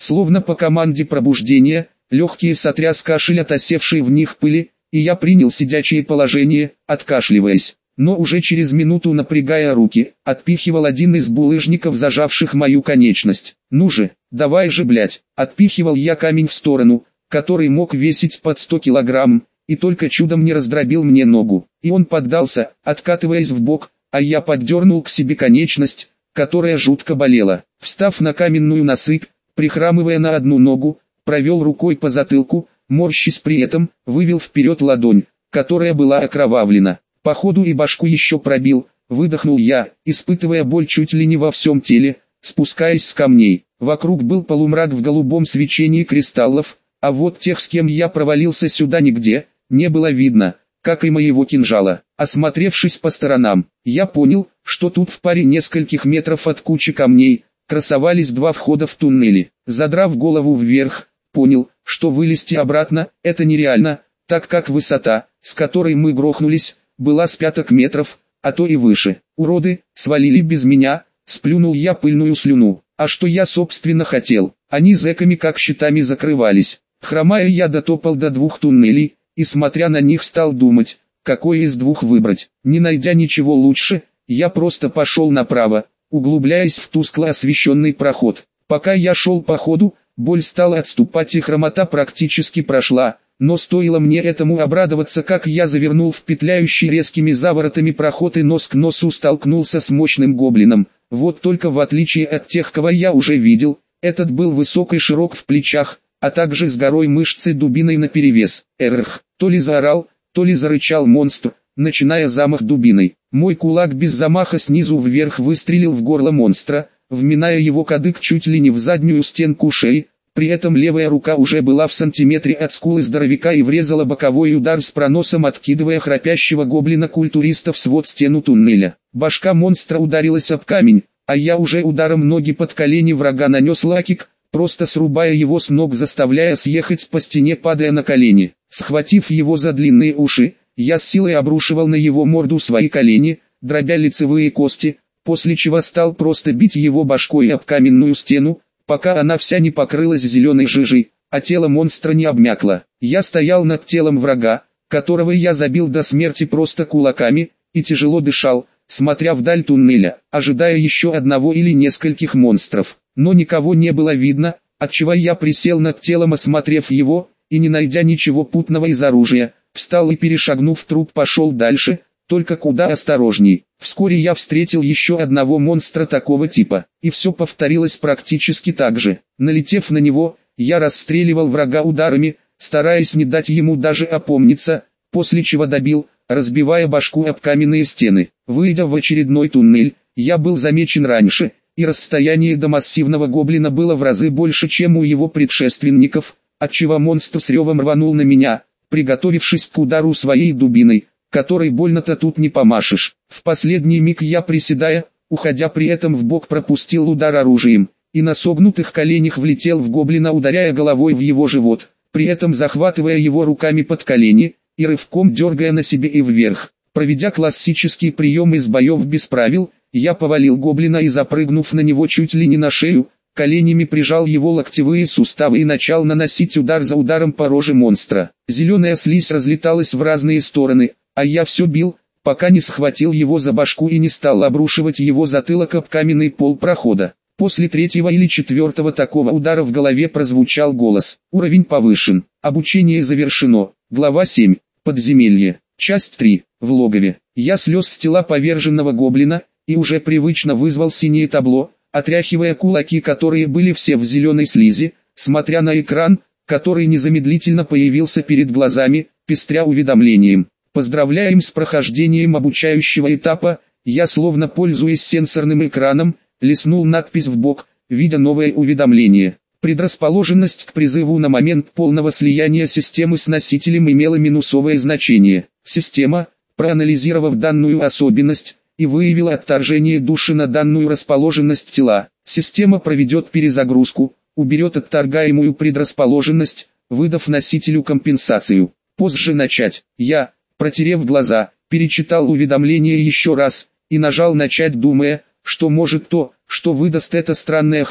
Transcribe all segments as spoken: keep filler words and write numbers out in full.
Словно по команде пробуждения, легкие сотряс кашель от осевшей в них пыли, и я принял сидячее положение, откашливаясь. Но уже через минуту, напрягая руки, отпихивал один из булыжников, зажавших мою конечность. «Ну же, давай же, блядь!» Отпихивал я камень в сторону, который мог весить под сто килограмм, и только чудом не раздробил мне ногу. И он поддался, откатываясь в бок, а я поддернул к себе конечность, которая жутко болела. Встав на каменную насыпь, прихрамывая на одну ногу, провел рукой по затылку, морщись при этом, вывел вперед ладонь, которая была окровавлена. Походу и башку еще пробил, выдохнул я, испытывая боль чуть ли не во всем теле, спускаясь с камней. Вокруг был полумрак в голубом свечении кристаллов, а вот тех, с кем я провалился сюда, нигде не было видно, как и моего кинжала. Осмотревшись по сторонам, я понял, что тут в паре нескольких метров от кучи камней красовались два входа в туннели. Задрав голову вверх, понял, что вылезти обратно – это нереально, так как высота, с которой мы грохнулись, была с пяток метров, а то и выше. Уроды, свалили без меня, сплюнул я пыльную слюну. А что я собственно хотел? Они зэками как щитами закрывались. Хромая, я дотопал до двух туннелей, и смотря на них стал думать, какой из двух выбрать. Не найдя ничего лучше, я просто пошел направо, углубляясь в тускло освещенный проход. Пока я шел по ходу, боль стала отступать и хромота практически прошла. Но стоило мне этому обрадоваться, как я завернул в петляющий резкими заворотами проход и нос к носу столкнулся с мощным гоблином. Вот только в отличие от тех, кого я уже видел, этот был высок и широк в плечах, а также с горой мышцы дубиной наперевес. Эрх, то ли заорал, то ли зарычал монстр, начиная замах дубиной. Мой кулак без замаха снизу вверх выстрелил в горло монстра, вминая его кадык чуть ли не в заднюю стенку шеи. При этом левая рука уже была в сантиметре от скулы здоровяка и врезала боковой удар с проносом, откидывая храпящего гоблина-культуриста в свод стену туннеля. Башка монстра ударилась об камень, а я уже ударом ноги под колени врага нанес лакик, просто срубая его с ног, заставляя съехать по стене, падая на колени. Схватив его за длинные уши, я с силой обрушивал на его морду свои колени, дробя лицевые кости, после чего стал просто бить его башкой об каменную стену, пока она вся не покрылась зеленой жижей, а тело монстра не обмякло. Я стоял над телом врага, которого я забил до смерти просто кулаками, и тяжело дышал, смотря вдаль туннеля, ожидая еще одного или нескольких монстров. Но никого не было видно, отчего я присел над телом, осмотрев его, и не найдя ничего путного из оружия, встал и, перешагнув труп, пошел дальше, только куда осторожней. Вскоре я встретил еще одного монстра такого типа, и все повторилось практически так же. Налетев на него, я расстреливал врага ударами, стараясь не дать ему даже опомниться, после чего добил, разбивая башку об каменные стены. Выйдя в очередной туннель, я был замечен раньше, и расстояние до массивного гоблина было в разы больше, чем у его предшественников, отчего монстр с ревом рванул на меня, приготовившись к удару своей дубиной, которой больно-то тут не помашешь. В последний миг я, приседая, уходя при этом в бок, пропустил удар оружием, и на согнутых коленях влетел в гоблина, ударяя головой в его живот, при этом захватывая его руками под колени, и рывком дергая на себе и вверх. Проведя классический прием из боев без правил, я повалил гоблина и, запрыгнув на него чуть ли не на шею, коленями прижал его локтевые суставы и начал наносить удар за ударом по роже монстра. Зеленая слизь разлеталась в разные стороны, а я все бил, пока не схватил его за башку и не стал обрушивать его затылок об каменный пол прохода. После третьего или четвертого такого удара в голове прозвучал голос. Уровень повышен. Обучение завершено. Глава семь. Подземелье. Часть три. В логове. Я слез с тела поверженного гоблина, и уже привычно вызвал синее табло, отряхивая кулаки, которые были все в зеленой слизи, смотря на экран, который незамедлительно появился перед глазами, пестря уведомлением. Поздравляем с прохождением обучающего этапа. Я, словно пользуясь сенсорным экраном, листнул надпись в бок, видя новое уведомление. Предрасположенность к призыву на момент полного слияния системы с носителем имела минусовое значение. Система, проанализировав данную особенность, и выявила отторжение души на данную расположенность тела. Система проведет перезагрузку, уберет отторгаемую предрасположенность, выдав носителю компенсацию. Позже начать. Я, протерев глаза, перечитал уведомление еще раз, и нажал начать, думая, что может то, что выдаст эта странная хрень,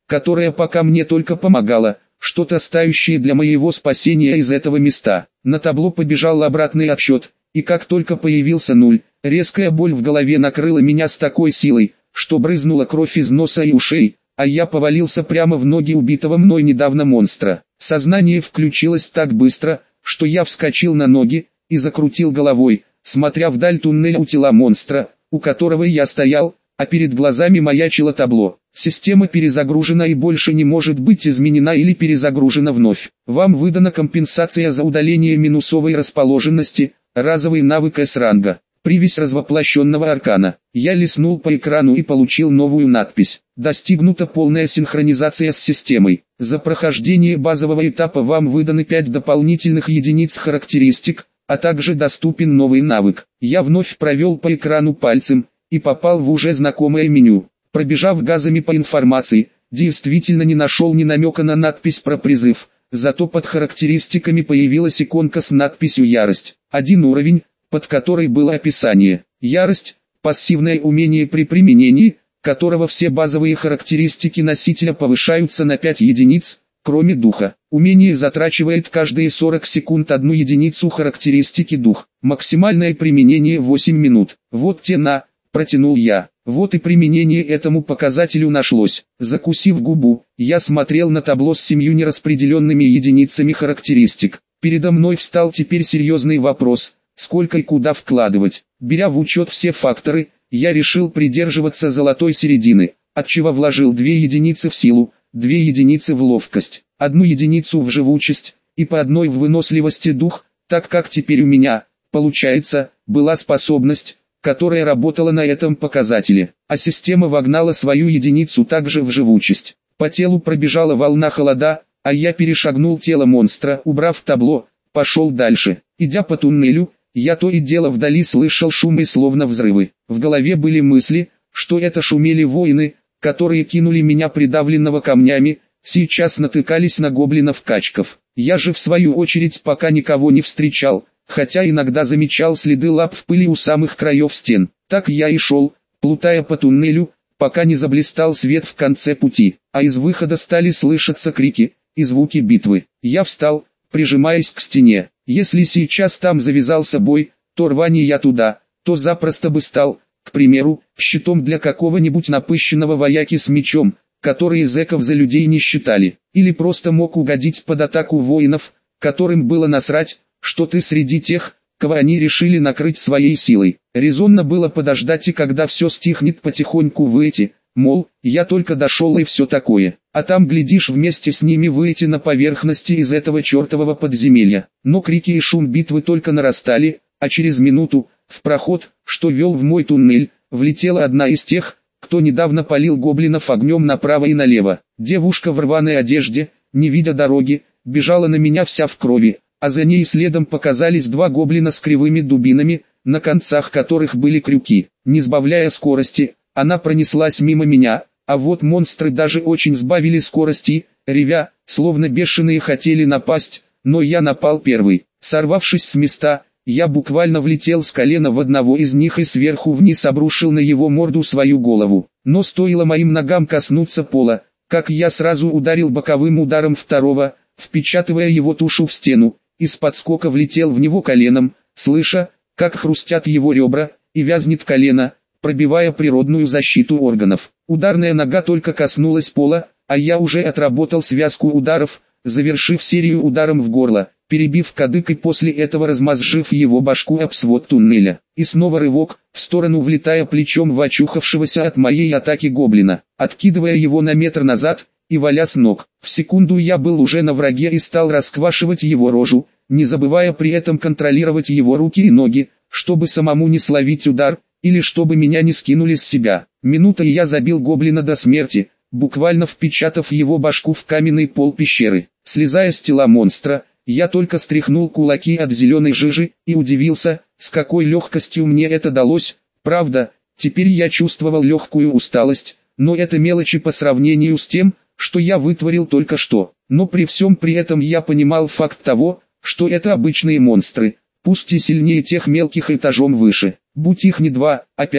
которая пока мне только помогала, что-то стоящее для моего спасения из этого места. На табло побежал обратный отсчет, и как только появился нуль, резкая боль в голове накрыла меня с такой силой, что брызнула кровь из носа и ушей, а я повалился прямо в ноги убитого мной недавно монстра. Сознание включилось так быстро, что я вскочил на ноги и закрутил головой, смотря вдаль туннеля у тела монстра, у которого я стоял, а перед глазами маячило табло. Система перезагружена и больше не может быть изменена или перезагружена вновь. Вам выдана компенсация за удаление минусовой расположенности, разовый навык С-ранга. Привязь развоплощенного аркана. Я листнул по экрану и получил новую надпись. Достигнута полная синхронизация с системой. За прохождение базового этапа вам выданы пять дополнительных единиц характеристик, а также доступен новый навык. Я вновь провел по экрану пальцем и попал в уже знакомое меню. Пробежав газами по информации, действительно не нашел ни намека на надпись про призыв, зато под характеристиками появилась иконка с надписью «Ярость». Один уровень, под которой было описание. Ярость – пассивное умение при применении, которого все базовые характеристики носителя повышаются на пять единиц, кроме духа. Умение затрачивает каждые сорок секунд одну единицу характеристики дух. Максимальное применение восемь минут. Вот те на, протянул я. Вот и применение этому показателю нашлось. Закусив губу, я смотрел на табло с семью нераспределенными единицами характеристик. Передо мной встал теперь серьезный вопрос – сколько и куда вкладывать. Беря в учет все факторы, я решил придерживаться золотой середины, отчего вложил две единицы в силу, две единицы в ловкость, одну единицу в живучесть и по одной в выносливости дух, так как теперь у меня, получается, была способность, которая работала на этом показателе, а система вогнала свою единицу также в живучесть. По телу пробежала волна холода, а я перешагнул тело монстра, убрав табло, пошел дальше. Идя по туннелю, я то и дело вдали слышал шум и словно взрывы. В голове были мысли, что это шумели воины, которые кинули меня придавленного камнями, сейчас натыкались на гоблинов-качков. Я же в свою очередь пока никого не встречал, хотя иногда замечал следы лап в пыли у самых краев стен. Так я и шел, плутая по туннелю, пока не заблистал свет в конце пути, а из выхода стали слышаться крики и звуки битвы. Я встал, прижимаясь к стене. Если сейчас там завязался бой, то рвани я туда, то запросто бы стал, к примеру, щитом для какого-нибудь напыщенного вояки с мечом, которые зэков за людей не считали, или просто мог угодить под атаку воинов, которым было насрать, что ты среди тех, кого они решили накрыть своей силой. Резонно было подождать, и когда все стихнет, потихоньку выйти, мол, я только дошел и все такое, а там, глядишь, вместе с ними выйти на поверхности из этого чертового подземелья. Но крики и шум битвы только нарастали, а через минуту, в проход, что вел в мой туннель, влетела одна из тех, кто недавно палил гоблинов огнем направо и налево. Девушка в рваной одежде, не видя дороги, бежала на меня вся в крови, а за ней следом показались два гоблина с кривыми дубинами, на концах которых были крюки. Не сбавляя скорости, она пронеслась мимо меня, а вот монстры даже очень сбавили скорости, ревя, словно бешеные хотели напасть, но я напал первый. Сорвавшись с места, я буквально влетел с колена в одного из них и сверху вниз обрушил на его морду свою голову. Но стоило моим ногам коснуться пола, как я сразу ударил боковым ударом второго, впечатывая его тушу в стену, и с подскока влетел в него коленом, слыша, как хрустят его ребра, и вязнет колено, пробивая природную защиту органов. Ударная нога только коснулась пола, а я уже отработал связку ударов, завершив серию ударом в горло, перебив кадык и после этого размозжив его башку об свод туннеля. И снова рывок, в сторону влетая плечом в очухавшегося от моей атаки гоблина, откидывая его на метр назад и валя с ног. В секунду я был уже на враге и стал расквашивать его рожу, не забывая при этом контролировать его руки и ноги, чтобы самому не словить удар, или чтобы меня не скинули с себя. Минута, и я забил гоблина до смерти, буквально впечатав его башку в каменный пол пещеры. Слезая с тела монстра, я только стряхнул кулаки от зеленой жижи и удивился, с какой легкостью мне это далось. Правда, теперь я чувствовал легкую усталость, но это мелочи по сравнению с тем, что я вытворил только что. Но при всем при этом я понимал факт того, что это обычные монстры, пусть и сильнее тех мелких этажом выше. Будь их не два, а пять,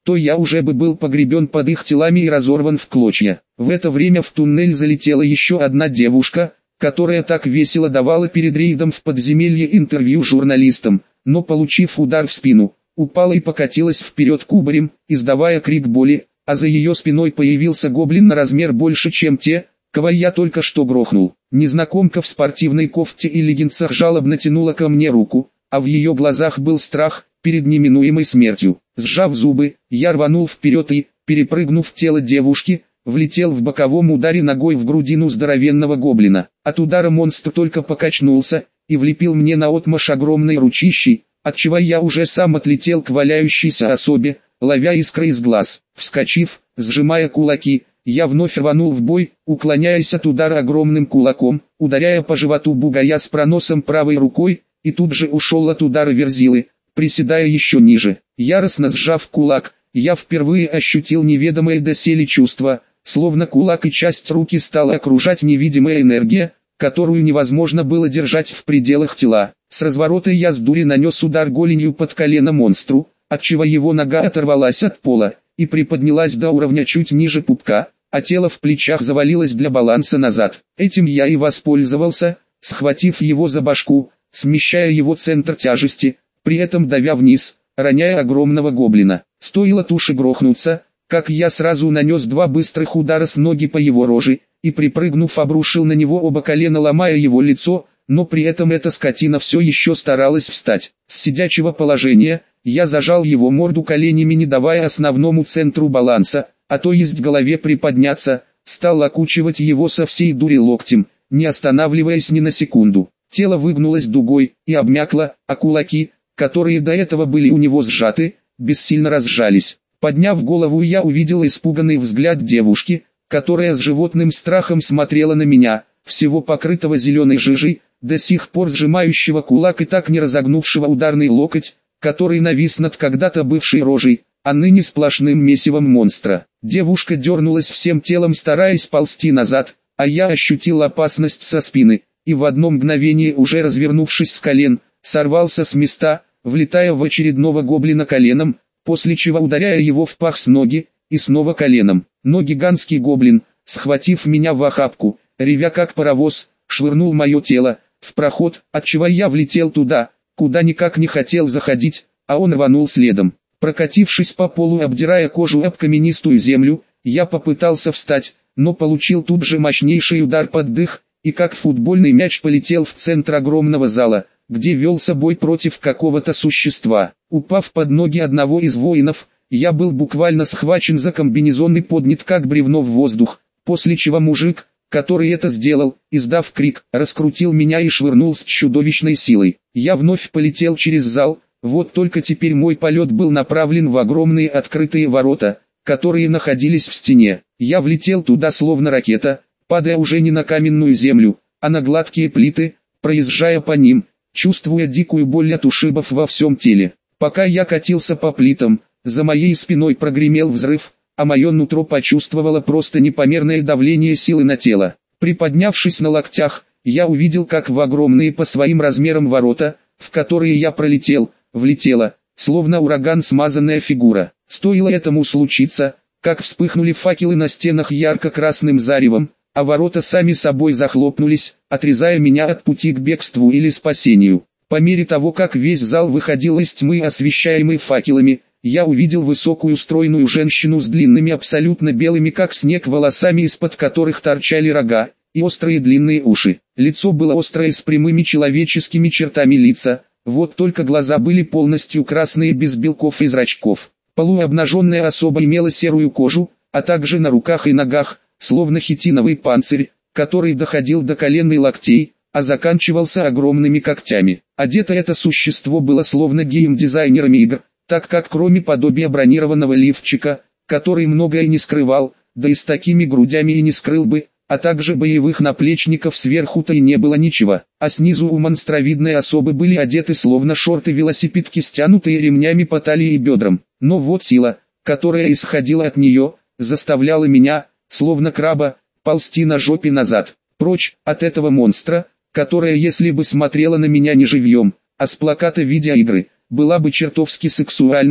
то я уже бы был погребен под их телами и разорван в клочья. В это время в туннель залетела еще одна девушка, которая так весело давала перед рейдом в подземелье интервью журналистам, но получив удар в спину, упала и покатилась вперед кубарем, издавая крик боли, а за ее спиной появился гоблин на размер больше, чем те, кого я только что грохнул. Незнакомка в спортивной кофте и леггинсах жалобно тянула ко мне руку, а в ее глазах был страх перед неминуемой смертью. Сжав зубы, я рванул вперед и, перепрыгнув тело девушки, влетел в боковом ударе ногой в грудину здоровенного гоблина. От удара монстр только покачнулся и влепил мне наотмашь огромной ручищей, отчего я уже сам отлетел к валяющейся особе, ловя искры из глаз. Вскочив, сжимая кулаки, я вновь рванул в бой, уклоняясь от удара огромным кулаком, ударяя по животу бугая с проносом правой рукой, и тут же ушел от удара верзилы, приседая еще ниже. Яростно сжав кулак, я впервые ощутил неведомое доселе чувство, словно кулак и часть руки стала окружать невидимая энергия, которую невозможно было держать в пределах тела. С разворота я с дури нанес удар голенью под колено монстру, отчего его нога оторвалась от пола и приподнялась до уровня чуть ниже пупка, а тело в плечах завалилось для баланса назад. Этим я и воспользовался, схватив его за башку, смещая его центр тяжести, при этом давя вниз, роняя огромного гоблина. Стоило туше грохнуться, как я сразу нанес два быстрых удара с ноги по его роже, и припрыгнув обрушил на него оба колена, ломая его лицо, но при этом эта скотина все еще старалась встать. С сидячего положения, я зажал его морду коленями, не давая основному центру баланса, а то есть голове приподняться, стал окучивать его со всей дури локтем, не останавливаясь ни на секунду. Тело выгнулось дугой и обмякло, а кулаки, которые до этого были у него сжаты, бессильно разжались. Подняв голову, я увидел испуганный взгляд девушки, которая с животным страхом смотрела на меня, всего покрытого зеленой жижей, до сих пор сжимающего кулак и так не разогнувшего ударный локоть, который навис над когда-то бывшей рожей, а ныне сплошным месивом монстра. Девушка дернулась всем телом, стараясь ползти назад, а я ощутил опасность со спины, и в одно мгновение, уже развернувшись с колен, сорвался с места, влетая в очередного гоблина коленом, после чего ударяя его в пах с ноги, и снова коленом. Но гигантский гоблин, схватив меня в охапку, ревя как паровоз, швырнул мое тело в проход, отчего я влетел туда, куда никак не хотел заходить, а он рванул следом. Прокатившись по полу, обдирая кожу об каменистую землю, я попытался встать, но получил тут же мощнейший удар под дых, и как футбольный мяч полетел в центр огромного зала, где велся бой против какого-то существа. Упав под ноги одного из воинов, я был буквально схвачен за комбинезон и поднят как бревно в воздух, после чего мужик, который это сделал, издав крик, раскрутил меня и швырнул с чудовищной силой. Я вновь полетел через зал, вот только теперь мой полет был направлен в огромные открытые ворота, которые находились в стене. Я влетел туда словно ракета, падая уже не на каменную землю, а на гладкие плиты, проезжая по ним, чувствуя дикую боль от ушибов во всем теле. Пока я катился по плитам, за моей спиной прогремел взрыв, а мое нутро почувствовало просто непомерное давление силы на тело. Приподнявшись на локтях, я увидел, как в огромные по своим размерам ворота, в которые я пролетел, влетела, словно ураган, смазанная фигура. Стоило этому случиться, как вспыхнули факелы на стенах ярко-красным заревом, а ворота сами собой захлопнулись, отрезая меня от пути к бегству или спасению. По мере того, как весь зал выходил из тьмы, освещаемый факелами, я увидел высокую стройную женщину с длинными абсолютно белыми как снег волосами, из-под которых торчали рога, и острые длинные уши. Лицо было острое с прямыми человеческими чертами лица, вот только глаза были полностью красные, без белков и зрачков. Полуобнаженная особа имела серую кожу, а также на руках и ногах, словно хитиновый панцирь, который доходил до колен и локтей, а заканчивался огромными когтями. Одето это существо было словно гейм-дизайнерами игр, так как кроме подобия бронированного лифчика, который многое не скрывал, да и с такими грудями и не скрыл бы, а также боевых наплечников сверху-то и не было ничего, а снизу у монстровидной особы были одеты словно шорты-велосипедки, стянутые ремнями по талии и бедрам. Но вот сила, которая исходила от нее, заставляла меня, словно краба, ползти на жопе назад, прочь от этого монстра, которая, если бы смотрела на меня не живьем, а с плаката видеоигры, была бы чертовски сексуальной,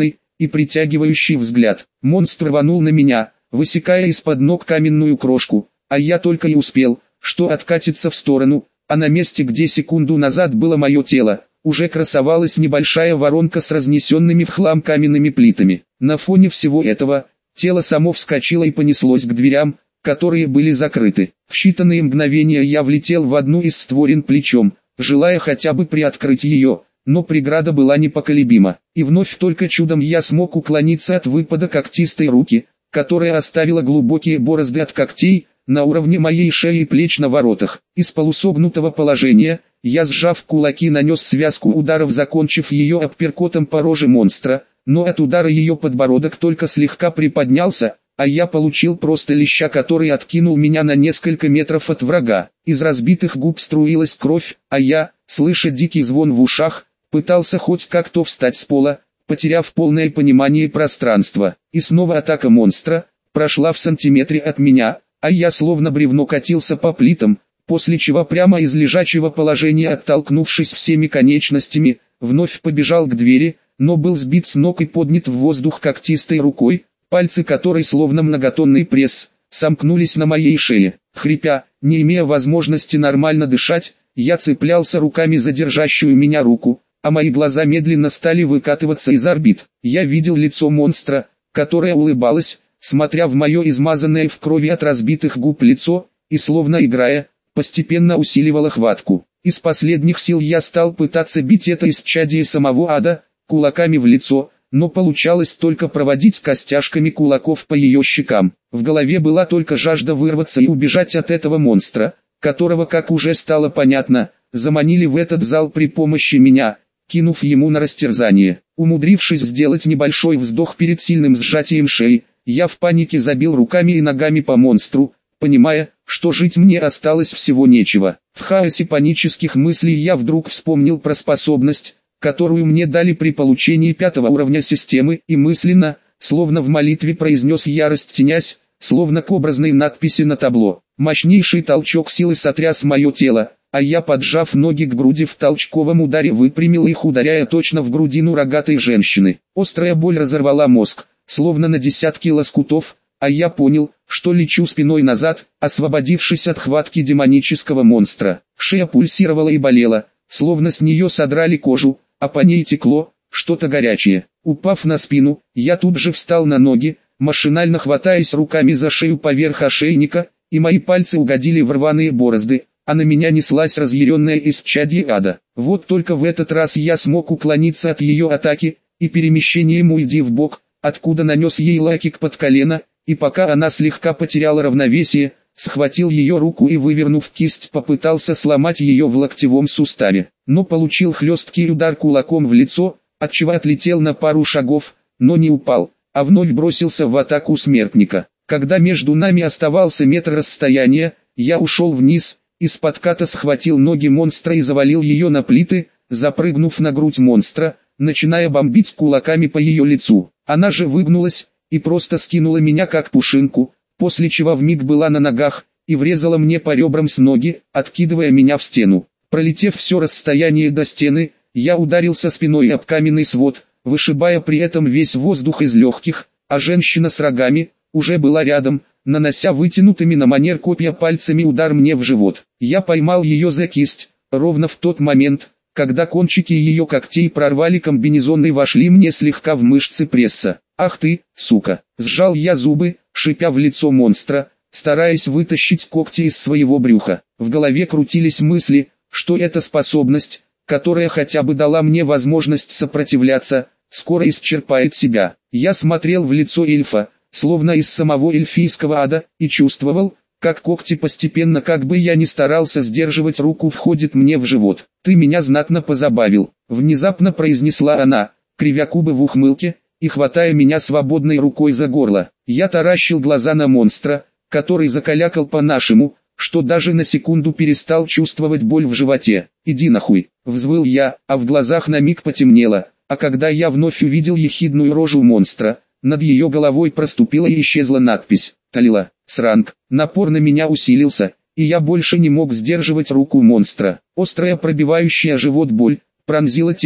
и притягивающий взгляд. Монстр рванул на меня, высекая из-под ног каменную крошку, а я только и успел, что откатиться в сторону, а на месте, где секунду назад было мое тело, уже красовалась небольшая воронка с разнесенными в хлам каменными плитами. На фоне всего этого, тело само вскочило и понеслось к дверям, которые были закрыты. В считанные мгновения я влетел в одну из створен плечом, желая хотя бы приоткрыть ее, но преграда была непоколебима. И вновь только чудом я смог уклониться от выпада когтистой руки, которая оставила глубокие борозды от когтей на уровне моей шеи и плеч на воротах. Из полусогнутого положения, я сжав кулаки нанес связку ударов, закончив ее апперкотом по роже монстра, но от удара ее подбородок только слегка приподнялся, а я получил просто леща, который откинул меня на несколько метров от врага. Из разбитых губ струилась кровь, а я, слыша дикий звон в ушах, пытался хоть как-то встать с пола, потеряв полное понимание пространства. И снова атака монстра прошла в сантиметре от меня, а я словно бревно катился по плитам, после чего прямо из лежачего положения, оттолкнувшись всеми конечностями, вновь побежал к двери, но был сбит с ног и поднят в воздух когтистой рукой, пальцы которой, словно многотонный пресс, сомкнулись на моей шее. Хрипя, не имея возможности нормально дышать, я цеплялся руками за держащую меня руку, а мои глаза медленно стали выкатываться из орбит. Я видел лицо монстра, которое улыбалось, смотря в мое измазанное в крови от разбитых губ лицо, и словно играя, постепенно усиливала хватку. Из последних сил я стал пытаться бить это исчадие самого ада, кулаками в лицо, но получалось только проводить костяшками кулаков по ее щекам. В голове была только жажда вырваться и убежать от этого монстра, которого, как уже стало понятно, заманили в этот зал при помощи меня, кинув ему на растерзание. Умудрившись сделать небольшой вздох перед сильным сжатием шеи, я в панике забил руками и ногами по монстру, понимая, что жить мне осталось всего нечего. В хаосе панических мыслей я вдруг вспомнил про способность, которую мне дали при получении пятого уровня системы, и мысленно, словно в молитве, произнес ярость, тенясь, словно к образной надписи на табло. Мощнейший толчок силы сотряс мое тело, а я, поджав ноги к груди, в толчковом ударе выпрямил их, ударяя точно в грудину рогатой женщины. Острая боль разорвала мозг, словно на десятки лоскутов, а я понял, что лечу спиной назад, освободившись от хватки демонического монстра. Шея пульсировала и болела, словно с нее содрали кожу, а по ней текло что-то горячее. Упав на спину, я тут же встал на ноги, машинально хватаясь руками за шею поверх ошейника, и мои пальцы угодили в рваные борозды, а на меня неслась разъяренная исчадье ада. Вот только в этот раз я смог уклониться от ее атаки, и перемещением уйти в бок, откуда нанес ей лакик под колено, и пока она слегка потеряла равновесие, схватил ее руку и, вывернув кисть, попытался сломать ее в локтевом суставе, но получил хлесткий удар кулаком в лицо, отчего отлетел на пару шагов, но не упал, а вновь бросился в атаку смертника. Когда между нами оставался метр расстояния, я ушел вниз, из-под ката схватил ноги монстра и завалил ее на плиты, запрыгнув на грудь монстра, начиная бомбить кулаками по ее лицу. Она же выгнулась и просто скинула меня как пушинку, после чего вмиг была на ногах и врезала мне по ребрам с ноги, откидывая меня в стену. Пролетев все расстояние до стены, я ударился спиной об каменный свод, вышибая при этом весь воздух из легких, а женщина с рогами уже была рядом, нанося вытянутыми на манер копья пальцами удар мне в живот. Я поймал ее за кисть, ровно в тот момент, когда кончики ее когтей прорвали комбинезон и вошли мне слегка в мышцы пресса. «Ах ты, сука!» Сжал я зубы, шипя в лицо монстра, стараясь вытащить когти из своего брюха. В голове крутились мысли, что эта способность, которая хотя бы дала мне возможность сопротивляться, скоро исчерпает себя. Я смотрел в лицо эльфа, словно из самого эльфийского ада, и чувствовал, как когти постепенно, как бы я ни старался сдерживать руку, входит мне в живот. «Ты меня знатно позабавил», — внезапно произнесла она, кривя губы в ухмылке и хватая меня свободной рукой за горло. Я таращил глаза на монстра, который закалякал по-нашему, что даже на секунду перестал чувствовать боль в животе. «Иди нахуй», — взвыл я, а в глазах на миг потемнело, а когда я вновь увидел ехидную рожу монстра, над ее головой проступила и исчезла надпись «Талила, сранг». Напор на меня усилился, и я больше не мог сдерживать руку монстра. Острая, пробивающая живот боль пронзила тело,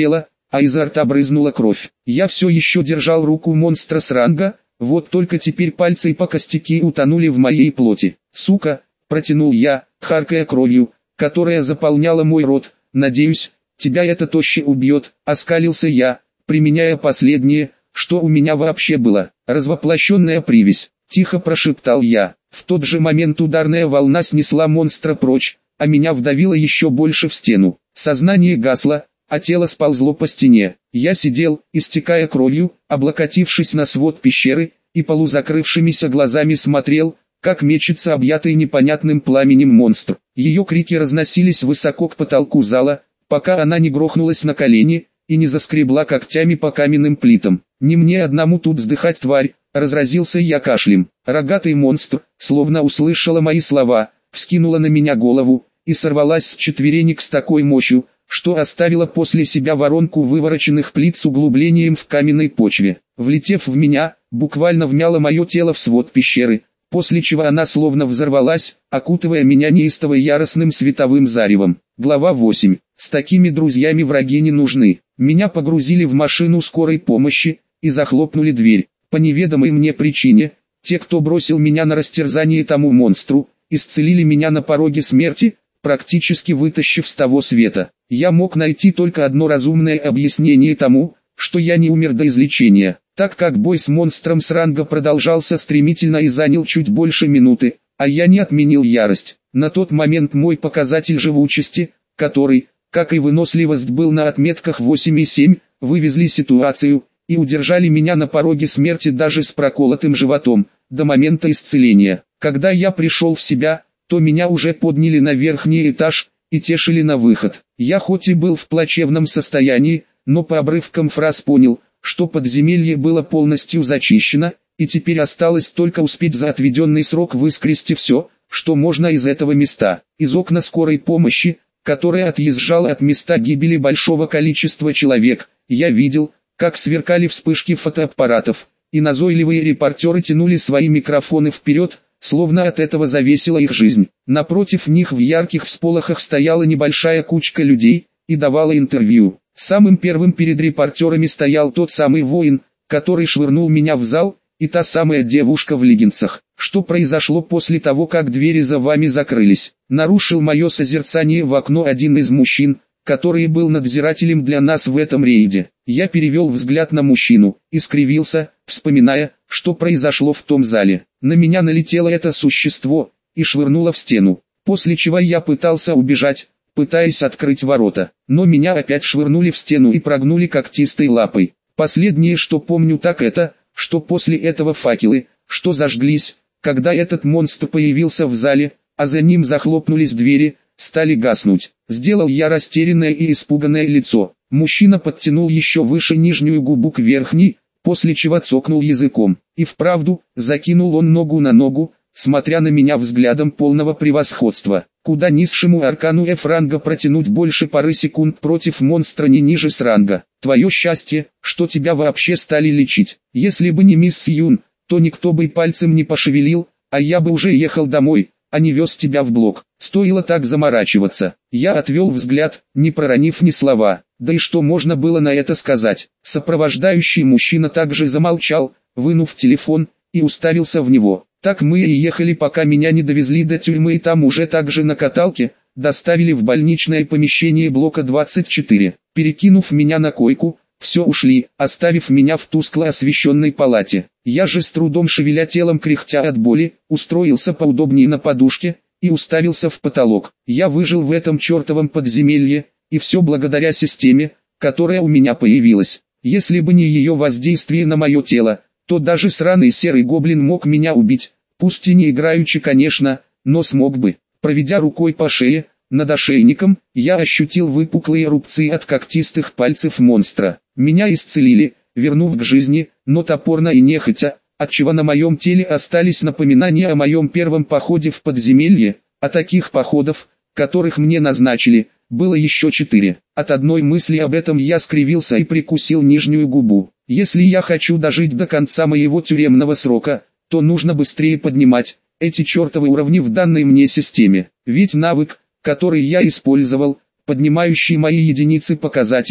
а изо рта брызнула кровь. Я все еще держал руку монстра с ранга, вот только теперь пальцы по костяки утонули в моей плоти. «Сука!» – протянул я, харкая кровью, которая заполняла мой рот. «Надеюсь, тебя это тоще убьет», – оскалился я, применяя последнее, что у меня вообще было. «Развоплощенная привязь», – тихо прошептал я. В тот же момент ударная волна снесла монстра прочь, а меня вдавило еще больше в стену. Сознание гасло, а тело сползло по стене. Я сидел, истекая кровью, облокотившись на свод пещеры, и полузакрывшимися глазами смотрел, как мечется объятый непонятным пламенем монстр. Ее крики разносились высоко к потолку зала, пока она не грохнулась на колени и не заскребла когтями по каменным плитам. «Не мне одному тут вздыхать, тварь!» — разразился я кашлем. Рогатый монстр, словно услышала мои слова, вскинула на меня голову и сорвалась с четверенек с такой мощью, что оставила после себя воронку вывороченных плит с углублением в каменной почве. Влетев в меня, буквально вмяла мое тело в свод пещеры, после чего она словно взорвалась, окутывая меня неистово яростным световым заревом. Глава восемь. С такими друзьями враги не нужны. Меня погрузили в машину скорой помощи и захлопнули дверь. По неведомой мне причине, те, кто бросил меня на растерзание тому монстру, исцелили меня на пороге смерти, практически вытащив с того света. Я мог найти только одно разумное объяснение тому, что я не умер до излечения, так как бой с монстром с ранга продолжался стремительно и занял чуть больше минуты, а я не отменил ярость. На тот момент мой показатель живучести, который, как и выносливость, был на отметках восемь и семь, вывезли ситуацию и удержали меня на пороге смерти даже с проколотым животом, до момента исцеления. Когда я пришел в себя, то меня уже подняли на верхний этаж и тешили на выход. Я хоть и был в плачевном состоянии, но по обрывкам фраз понял, что подземелье было полностью зачищено, и теперь осталось только успеть за отведенный срок выскрести все, что можно из этого места. Из окна скорой помощи, которая отъезжала от места гибели большого количества человек, я видел, как сверкали вспышки фотоаппаратов, и назойливые репортеры тянули свои микрофоны вперед, словно от этого зависела их жизнь. Напротив них в ярких всполохах стояла небольшая кучка людей и давала интервью. Самым первым перед репортерами стоял тот самый воин, который швырнул меня в зал, и та самая девушка в леггинсах. «Что произошло после того, как двери за вами закрылись?» Нарушил мое созерцание в окно один из мужчин, который был надзирателем для нас в этом рейде. Я перевел взгляд на мужчину и скривился, вспоминая, что произошло в том зале. На меня налетело это существо и швырнуло в стену, после чего я пытался убежать, пытаясь открыть ворота, но меня опять швырнули в стену и прогнули когтистой лапой. Последнее, что помню, так это, что после этого факелы, что зажглись, когда этот монстр появился в зале, а за ним захлопнулись двери, стали гаснуть. Сделал я растерянное и испуганное лицо. Мужчина подтянул еще выше нижнюю губу к верхней, после чего цокнул языком. И вправду, закинул он ногу на ногу, смотря на меня взглядом полного превосходства. Куда низшему аркану F-ранга протянуть больше пары секунд против монстра не ниже с ранга. Твое счастье, что тебя вообще стали лечить. Если бы не мисс Сьюн, то никто бы и пальцем не пошевелил, а я бы уже ехал домой, а не вез тебя в блок. Стоило так заморачиваться. Я отвел взгляд, не проронив ни слова. Да и что можно было на это сказать? Сопровождающий мужчина также замолчал, вынув телефон, и уставился в него. Так мы и ехали, пока меня не довезли до тюрьмы, и там уже также на каталке доставили в больничное помещение блока двадцать четыре. Перекинув меня на койку, все ушли, оставив меня в тускло освещенной палате. Я же с трудом шевеля телом, кряхтя от боли, устроился поудобнее на подушке и уставился в потолок. Я выжил в этом чертовом подземелье, и все благодаря системе, которая у меня появилась. Если бы не ее воздействие на мое тело, то даже сраный серый гоблин мог меня убить, пусть и не играючи, конечно, но смог бы. Проведя рукой по шее, над ошейником, я ощутил выпуклые рубцы от когтистых пальцев монстра. Меня исцелили, вернув к жизни, но топорно и нехотя, отчего на моем теле остались напоминания о моем первом походе в подземелье, а таких походов, которых мне назначили, было еще четыре. От одной мысли об этом я скривился и прикусил нижнюю губу. Если я хочу дожить до конца моего тюремного срока, то нужно быстрее поднимать эти чертовы уровни в данной мне системе. Ведь навык, который я использовал, поднимающий мои единицы показателей,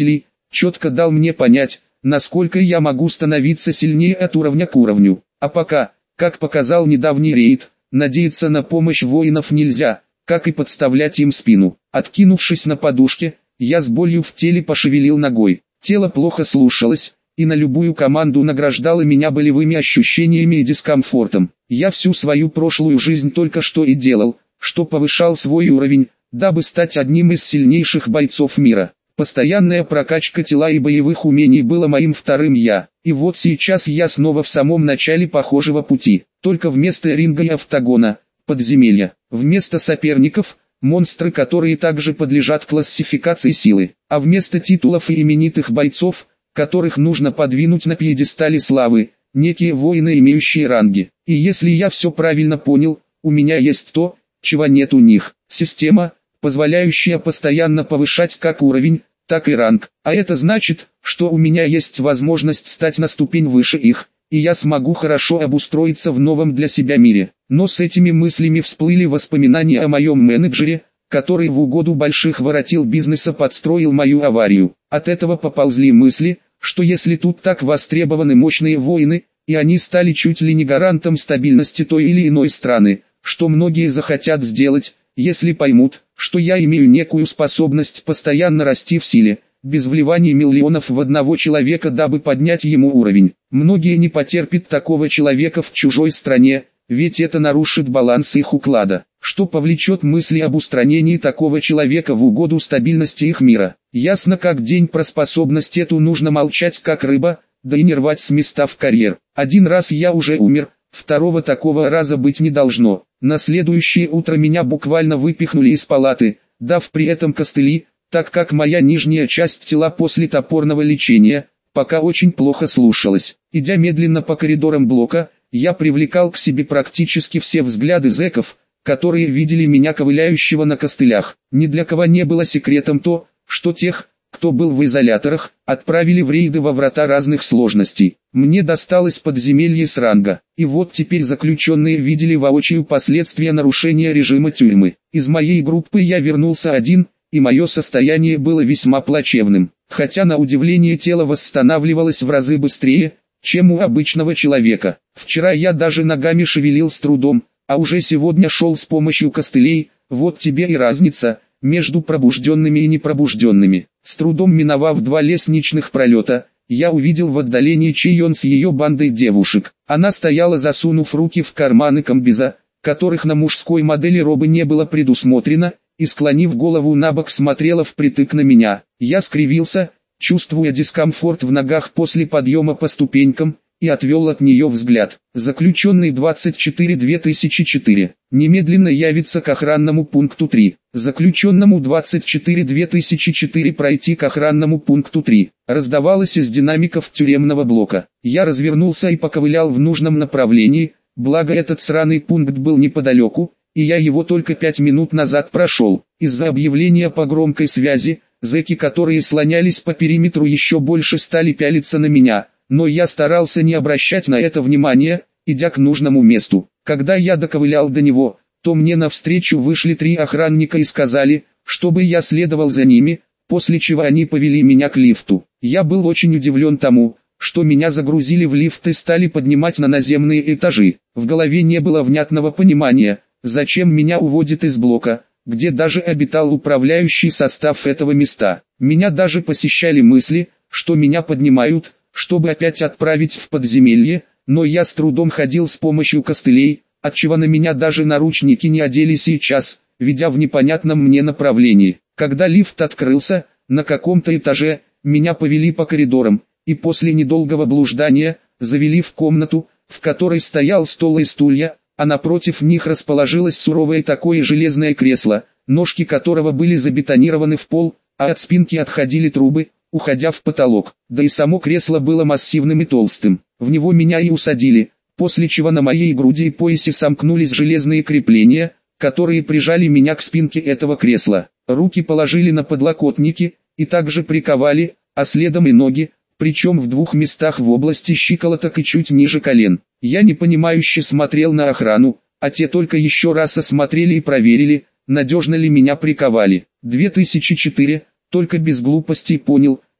четко дал мне понять, насколько я могу становиться сильнее от уровня к уровню. А пока, как показал недавний рейд, надеяться на помощь воинов нельзя, как и подставлять им спину. Откинувшись на подушке, я с болью в теле пошевелил ногой. Тело плохо слушалось, и на любую команду награждало меня болевыми ощущениями и дискомфортом. Я всю свою прошлую жизнь только что и делал, что повышал свой уровень, дабы стать одним из сильнейших бойцов мира. Постоянная прокачка тела и боевых умений была моим вторым «я». И вот сейчас я снова в самом начале похожего пути, только вместо ринга и октагона – подземелья, вместо соперников – монстры, которые также подлежат классификации силы, а вместо титулов и именитых бойцов, которых нужно подвинуть на пьедестале славы, некие воины, имеющие ранги. И если я все правильно понял, у меня есть то, чего нет у них. Система, позволяющая постоянно повышать как уровень, так и ранг. А это значит, что у меня есть возможность стать на ступень выше их, и я смогу хорошо обустроиться в новом для себя мире. Но с этими мыслями всплыли воспоминания о моем менеджере, который в угоду больших воротил бизнеса подстроил мою аварию. От этого поползли мысли, что если тут так востребованы мощные воины, и они стали чуть ли не гарантом стабильности той или иной страны, что многие захотят сделать, если поймут, что я имею некую способность постоянно расти в силе, без вливания миллионов в одного человека, дабы поднять ему уровень. Многие не потерпят такого человека в чужой стране, ведь это нарушит баланс их уклада, что повлечет мысли об устранении такого человека в угоду стабильности их мира. Ясно как день, про способность эту нужно молчать как рыба, да и не рвать с места в карьер. Один раз я уже умер, второго такого раза быть не должно. На следующее утро меня буквально выпихнули из палаты, дав при этом костыли, так как моя нижняя часть тела после топорного лечения пока очень плохо слушалась. Идя медленно по коридорам блока, я привлекал к себе практически все взгляды зэков, которые видели меня ковыляющего на костылях. Ни для кого не было секретом то, что тех, кто был в изоляторах, отправили в рейды во врата разных сложностей. Мне досталось подземелье с ранга, и вот теперь заключенные видели воочию последствия нарушения режима тюрьмы. Из моей группы я вернулся один, и мое состояние было весьма плачевным, хотя на удивление тело восстанавливалось в разы быстрее, чем у обычного человека. Вчера я даже ногами шевелил с трудом, а уже сегодня шел с помощью костылей. Вот тебе и разница между пробужденными и непробужденными. С трудом миновав два лестничных пролета, я увидел в отдалении Чейон с ее бандой девушек. Она стояла, засунув руки в карманы комбеза, которых на мужской модели робы не было предусмотрено, и склонив голову набок смотрела впритык на меня. Я скривился, чувствуя дискомфорт в ногах после подъема по ступенькам, и отвел от нее взгляд. Заключенный двадцать четыре две тысячи четыре. Немедленно явиться к охранному пункту три. Заключенному двадцать четыре две тысячи четыре пройти к охранному пункту три. Раздавалось из динамиков тюремного блока. Я развернулся и поковылял в нужном направлении, благо этот сраный пункт был неподалеку, и я его только пять минут назад прошел. Из-за объявления по громкой связи, зэки, которые слонялись по периметру, еще больше стали пялиться на меня. Но я старался не обращать на это внимания, идя к нужному месту. Когда я доковылял до него, то мне навстречу вышли три охранника и сказали, чтобы я следовал за ними, после чего они повели меня к лифту. Я был очень удивлен тому, что меня загрузили в лифт и стали поднимать на наземные этажи. В голове не было внятного понимания, зачем меня уводят из блока, где даже обитал управляющий состав этого места. Меня даже посещали мысли, что меня поднимают, чтобы опять отправить в подземелье, но я с трудом ходил с помощью костылей, отчего на меня даже наручники не одели сейчас, ведя в непонятном мне направлении. Когда лифт открылся, на каком-то этаже, меня повели по коридорам, и после недолгого блуждания, завели в комнату, в которой стоял стол и стулья, а напротив них расположилось суровое такое железное кресло, ножки которого были забетонированы в пол, а от спинки отходили трубы, уходя в потолок. Да и само кресло было массивным и толстым. В него меня и усадили, после чего на моей груди и поясе сомкнулись железные крепления, которые прижали меня к спинке этого кресла. Руки положили на подлокотники, и также приковали, а следом и ноги, причем в двух местах в области щиколоток и чуть ниже колен. Я непонимающе смотрел на охрану, а те только еще раз осмотрели и проверили, надежно ли меня приковали. две тысячи четыре, только без глупостей понял,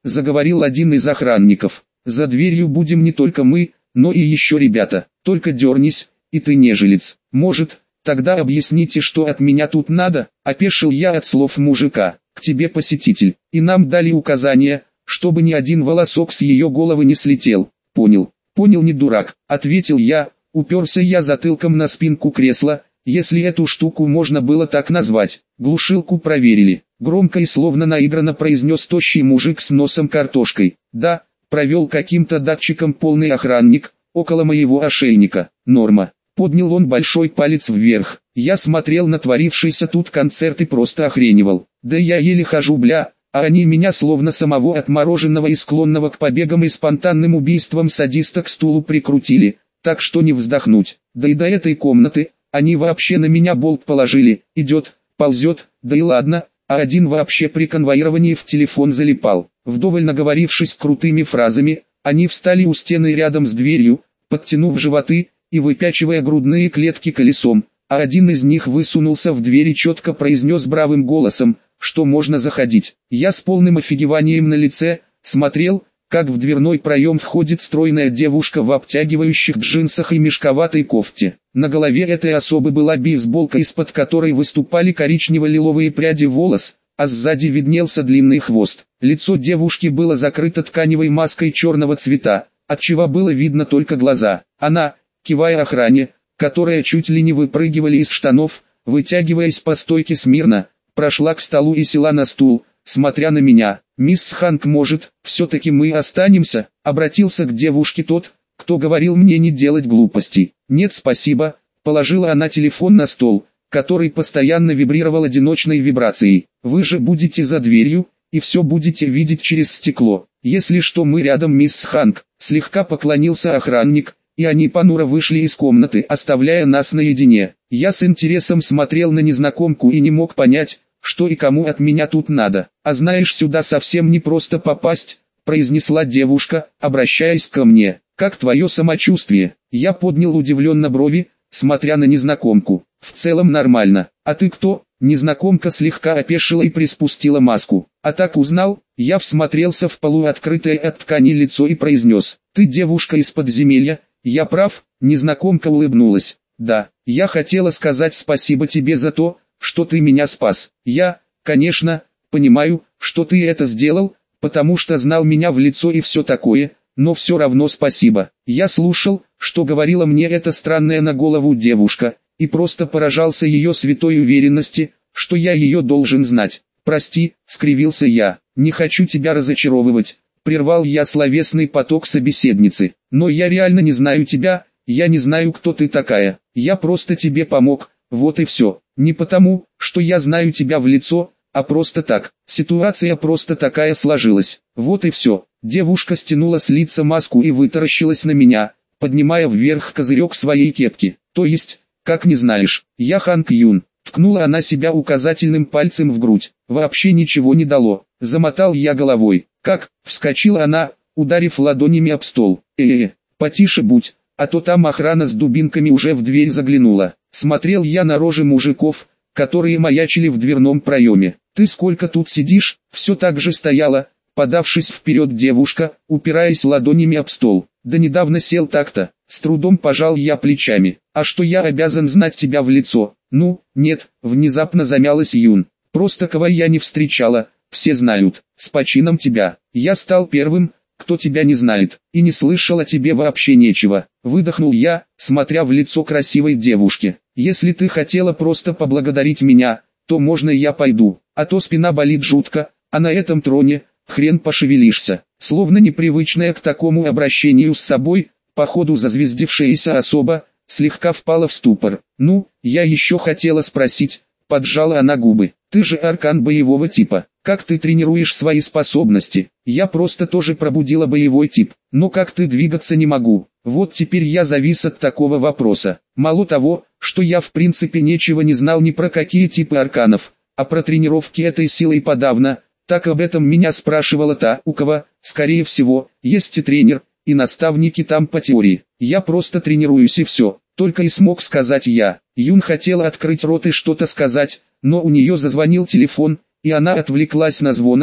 заговорил один из охранников. За дверью будем не только мы, но и еще ребята. Только дернись, и ты не жилец. Может, тогда объясните, что от меня тут надо? Опешил я от слов мужика. К тебе посетитель. И нам дали указание, чтобы ни один волосок с ее головы не слетел. Понял. Понял, не дурак, ответил я. Уперся я затылком на спинку кресла, если эту штуку можно было так назвать. Глушилку проверили. Громко и словно наигранно произнес тощий мужик с носом картошкой. Да, провел каким-то датчиком полный охранник, около моего ошейника. Норма. Поднял он большой палец вверх. Я смотрел на творившийся тут концерт и просто охреневал. Да я еле хожу, бля, а они меня словно самого отмороженного и склонного к побегам и спонтанным убийствам садиста к стулу прикрутили, так что не вздохнуть. Да и до этой комнаты, они вообще на меня болт положили, идет, ползет, да и ладно, а один вообще при конвоировании в телефон залипал. Вдоволь наговорившись крутыми фразами, они встали у стены рядом с дверью, подтянув животы и выпячивая грудные клетки колесом, а один из них высунулся в дверь и четко произнес бравым голосом, что можно заходить. Я с полным офигеванием на лице смотрел, как в дверной проем входит стройная девушка в обтягивающих джинсах и мешковатой кофте. На голове этой особы была бейсболка, из-под которой выступали коричнево-лиловые пряди волос, а сзади виднелся длинный хвост. Лицо девушки было закрыто тканевой маской черного цвета, отчего было видно только глаза. Она, кивая охране, которая чуть ли не выпрыгивали из штанов, вытягиваясь по стойке смирно, прошла к столу и села на стул, смотря на меня. «Мисс Ханк, может, все-таки мы останемся?» — обратился к девушке тот, кто говорил мне не делать глупостей. «Нет, спасибо», — положила она телефон на стол, который постоянно вибрировал одиночной вибрацией. «Вы же будете за дверью, и все будете видеть через стекло. Если что, мы рядом, мисс Ханк», — слегка поклонился охранник, и они понуро вышли из комнаты, оставляя нас наедине. Я с интересом смотрел на незнакомку и не мог понять, что и кому от меня тут надо. «А знаешь, сюда совсем не просто попасть», — произнесла девушка, обращаясь ко мне. «Как твое самочувствие?» Я поднял удивленно брови, смотря на незнакомку. «В целом нормально. А ты кто?» Незнакомка слегка опешила и приспустила маску. «А так узнал?» Я всмотрелся в полуоткрытое от ткани лицо и произнес. «Ты девушка из подземелья, я прав?» Незнакомка улыбнулась. «Да, я хотела сказать спасибо тебе за то, что ты меня спас. Я, конечно, понимаю, что ты это сделал, потому что знал меня в лицо и все такое, но все равно спасибо». Я слушал, что говорила мне эта странная на голову девушка, и просто поражался ее святой уверенности, что я ее должен знать. «Прости», — скривился я, — «не хочу тебя разочаровывать», — прервал я словесный поток собеседницы. «Но я реально не знаю тебя, я не знаю, кто ты такая, я просто тебе помог, вот и все. Не потому, что я знаю тебя в лицо, а просто так. Ситуация просто такая сложилась. Вот и все». Девушка стянула с лица маску и вытаращилась на меня, поднимая вверх козырек своей кепки. «То есть, как не знаешь, я Ханк Юн». Ткнула она себя указательным пальцем в грудь. «Вообще ничего не дало». Замотал я головой. «Как?» — вскочила она, ударив ладонями об стол. «Э-э, потише будь, а то там охрана с дубинками уже в дверь заглянула». Смотрел я на рожи мужиков, которые маячили в дверном проеме. «Ты сколько тут сидишь?» Все так же стояла, подавшись вперед девушка, упираясь ладонями об стол. «Да недавно сел так-то». С трудом пожал я плечами. «А что, я обязан знать тебя в лицо?» «Ну, нет», внезапно замялась Юн. «Просто кого я не встречала, все знают. С почином тебя. Я стал первым, кто тебя не знает, и не слышал о тебе вообще нечего». Выдохнул я, смотря в лицо красивой девушки. «Если ты хотела просто поблагодарить меня, то можно я пойду, а то спина болит жутко, а на этом троне, хрен пошевелишься». Словно непривычная к такому обращению с собой, походу зазвездившаяся особа, слегка впала в ступор. «Ну, я еще хотела спросить», — поджала она губы. «Ты же аркан боевого типа. Как ты тренируешь свои способности?» «Я просто тоже пробудила боевой тип, но как ты двигаться не могу». Вот теперь я завис от такого вопроса. Мало того, что я в принципе ничего не знал ни про какие типы арканов, а про тренировки этой силой подавно, так об этом меня спрашивала та, у кого, скорее всего, есть и тренер, и наставники там по теории. «Я просто тренируюсь и все», только и смог сказать я. Юн хотела открыть рот и что-то сказать, но у нее зазвонил телефон, и она отвлеклась на звонок,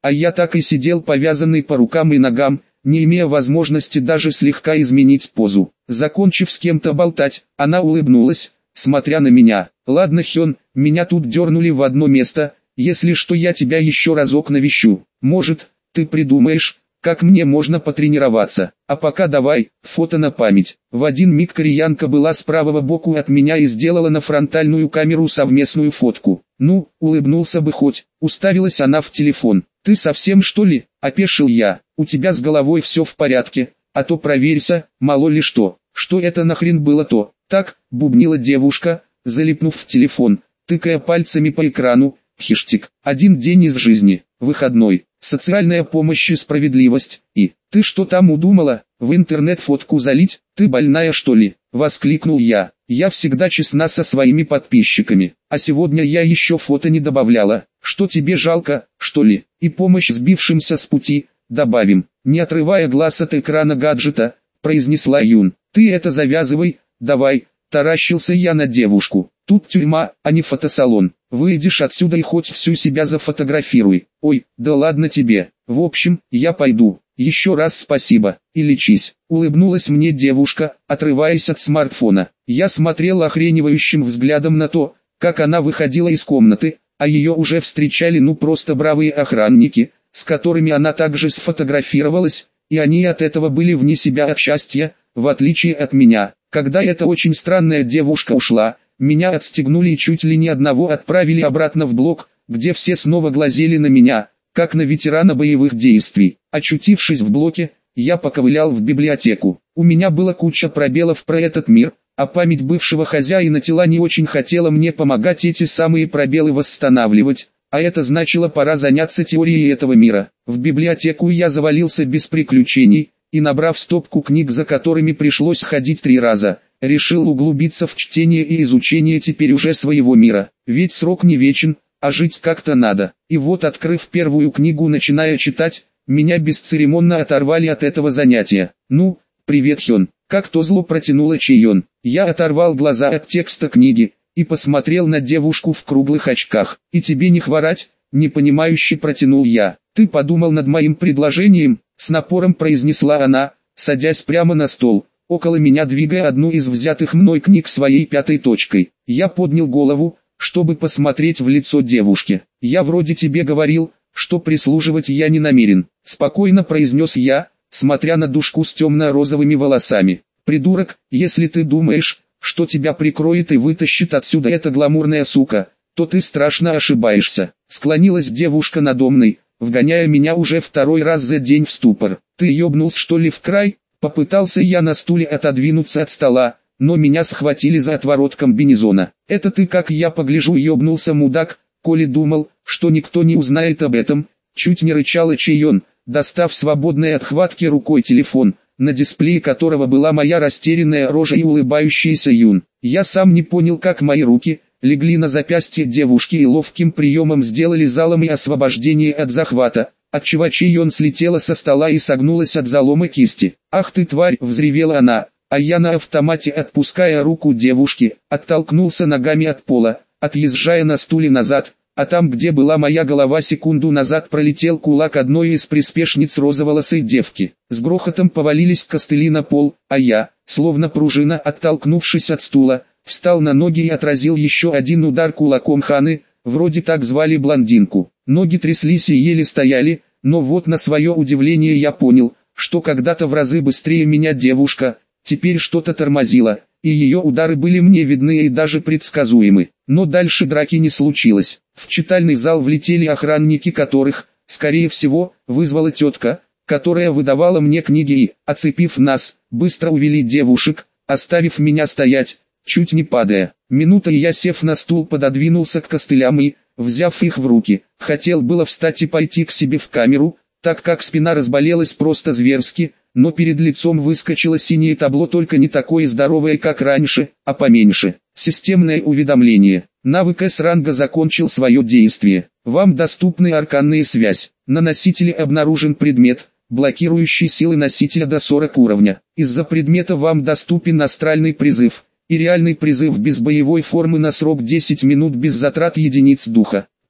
а я так и сидел повязанный по рукам и ногам, не имея возможности даже слегка изменить позу. Закончив с кем-то болтать, она улыбнулась, смотря на меня. «Ладно, Хён, меня тут дернули в одно место, если что я тебя еще разок навещу. Может, ты придумаешь, как мне можно потренироваться. А пока давай, фото на память». В один миг кореянка была с правого боку от меня и сделала на фронтальную камеру совместную фотку. «Ну, улыбнулся бы хоть», уставилась она в телефон. «Ты совсем что ли?» – опешил я. «У тебя с головой все в порядке, а то проверься, мало ли что». «Что это нахрен было-то?» «Так», – бубнила девушка, залипнув в телефон, тыкая пальцами по экрану. Хештег «Один день из жизни», выходной, социальная помощь и справедливость. И «Ты что там удумала, в интернет фотку залить? Ты больная что ли?» – воскликнул я. «Я всегда честна со своими подписчиками, а сегодня я еще фото не добавляла. Что тебе жалко, что ли?» «И помощь сбившимся с пути, добавим», не отрывая глаз от экрана гаджета, произнесла Юн. «Ты это завязывай, давай», таращился я на девушку. «Тут тюрьма, а не фотосалон. Выйдешь отсюда и хоть всю себя зафотографируй». «Ой, да ладно тебе. В общем, я пойду. Еще раз спасибо. И лечись». Улыбнулась мне девушка, отрываясь от смартфона. Я смотрел охреневающим взглядом на то, как она выходила из комнаты, а ее уже встречали ну просто бравые охранники, с которыми она также сфотографировалась, и они от этого были вне себя от счастья, в отличие от меня. Когда эта очень странная девушка ушла, меня отстегнули и чуть ли не одного отправили обратно в блок, где все снова глазели на меня, как на ветерана боевых действий. Очутившись в блоке, я поковылял в библиотеку. У меня была куча пробелов про этот мир, а память бывшего хозяина тела не очень хотела мне помогать эти самые пробелы восстанавливать, а это значило пора заняться теорией этого мира. В библиотеку я завалился без приключений, и набрав стопку книг, за которыми пришлось ходить три раза, решил углубиться в чтение и изучение теперь уже своего мира. Ведь срок не вечен, а жить как-то надо. И вот, открыв первую книгу, начиная читать, меня бесцеремонно оторвали от этого занятия. «Ну, привет, Хён», как то зло протянула Чейон. Я оторвал глаза от текста книги и посмотрел на девушку в круглых очках. «И тебе не хворать?» – непонимающе протянул я. «Ты подумал над моим предложением?» – с напором произнесла она, садясь прямо на стол, около меня двигая одну из взятых мной книг своей пятой точкой. Я поднял голову, чтобы посмотреть в лицо девушки. «Я вроде тебе говорил, что прислуживать я не намерен», – спокойно произнес я, смотря на душку с темно-розовыми волосами. «Придурок, если ты думаешь, что тебя прикроет и вытащит отсюда эта гламурная сука, то ты страшно ошибаешься». Склонилась девушка надо мной, вгоняя меня уже второй раз за день в ступор. «Ты ёбнулся что ли в край?» Попытался я на стуле отодвинуться от стола, но меня схватили за отворот комбинезона. «Это ты, как я погляжу, ёбнулся, мудак, коли думал, что никто не узнает об этом?» Чуть не рычала Чейон, достав свободной от хватки рукой телефон, на дисплее которого была моя растерянная рожа и улыбающаяся Юн. Я сам не понял, как мои руки легли на запястье девушки и ловким приемом сделали залом и освобождение от захвата, отчего Чейон слетела со стола и согнулась от залома кисти. «Ах ты тварь!» — взревела она, а я на автомате, отпуская руку девушки, оттолкнулся ногами от пола, отъезжая на стуле назад, а там, где была моя голова, секунду назад пролетел кулак одной из приспешниц розоволосой девки. С грохотом повалились костыли на пол, а я, словно пружина, оттолкнувшись от стула, встал на ноги и отразил еще один удар кулаком Ханы, вроде так звали блондинку. Ноги тряслись и еле стояли, но вот на свое удивление я понял, что когда-то в разы быстрее меня девушка, теперь что-то тормозила, и ее удары были мне видны и даже предсказуемы. Но дальше драки не случилось. В читальный зал влетели охранники, которых, скорее всего, вызвала тетка, которая выдавала мне книги и, оцепив нас, быстро увели девушек, оставив меня стоять, чуть не падая. Минута, и я, сев на стул, пододвинулся к костылям и, взяв их в руки, хотел было встать и пойти к себе в камеру, так как спина разболелась просто зверски, но перед лицом выскочило синее табло, только не такое здоровое, как раньше, а поменьше. Системное уведомление. Навык С-ранга закончил свое действие. Вам доступны арканные связь. На носителе обнаружен предмет, блокирующий силы носителя до сорок уровня. Из-за предмета вам доступен астральный призыв и реальный призыв без боевой формы на срок десять минут без затрат единиц духа.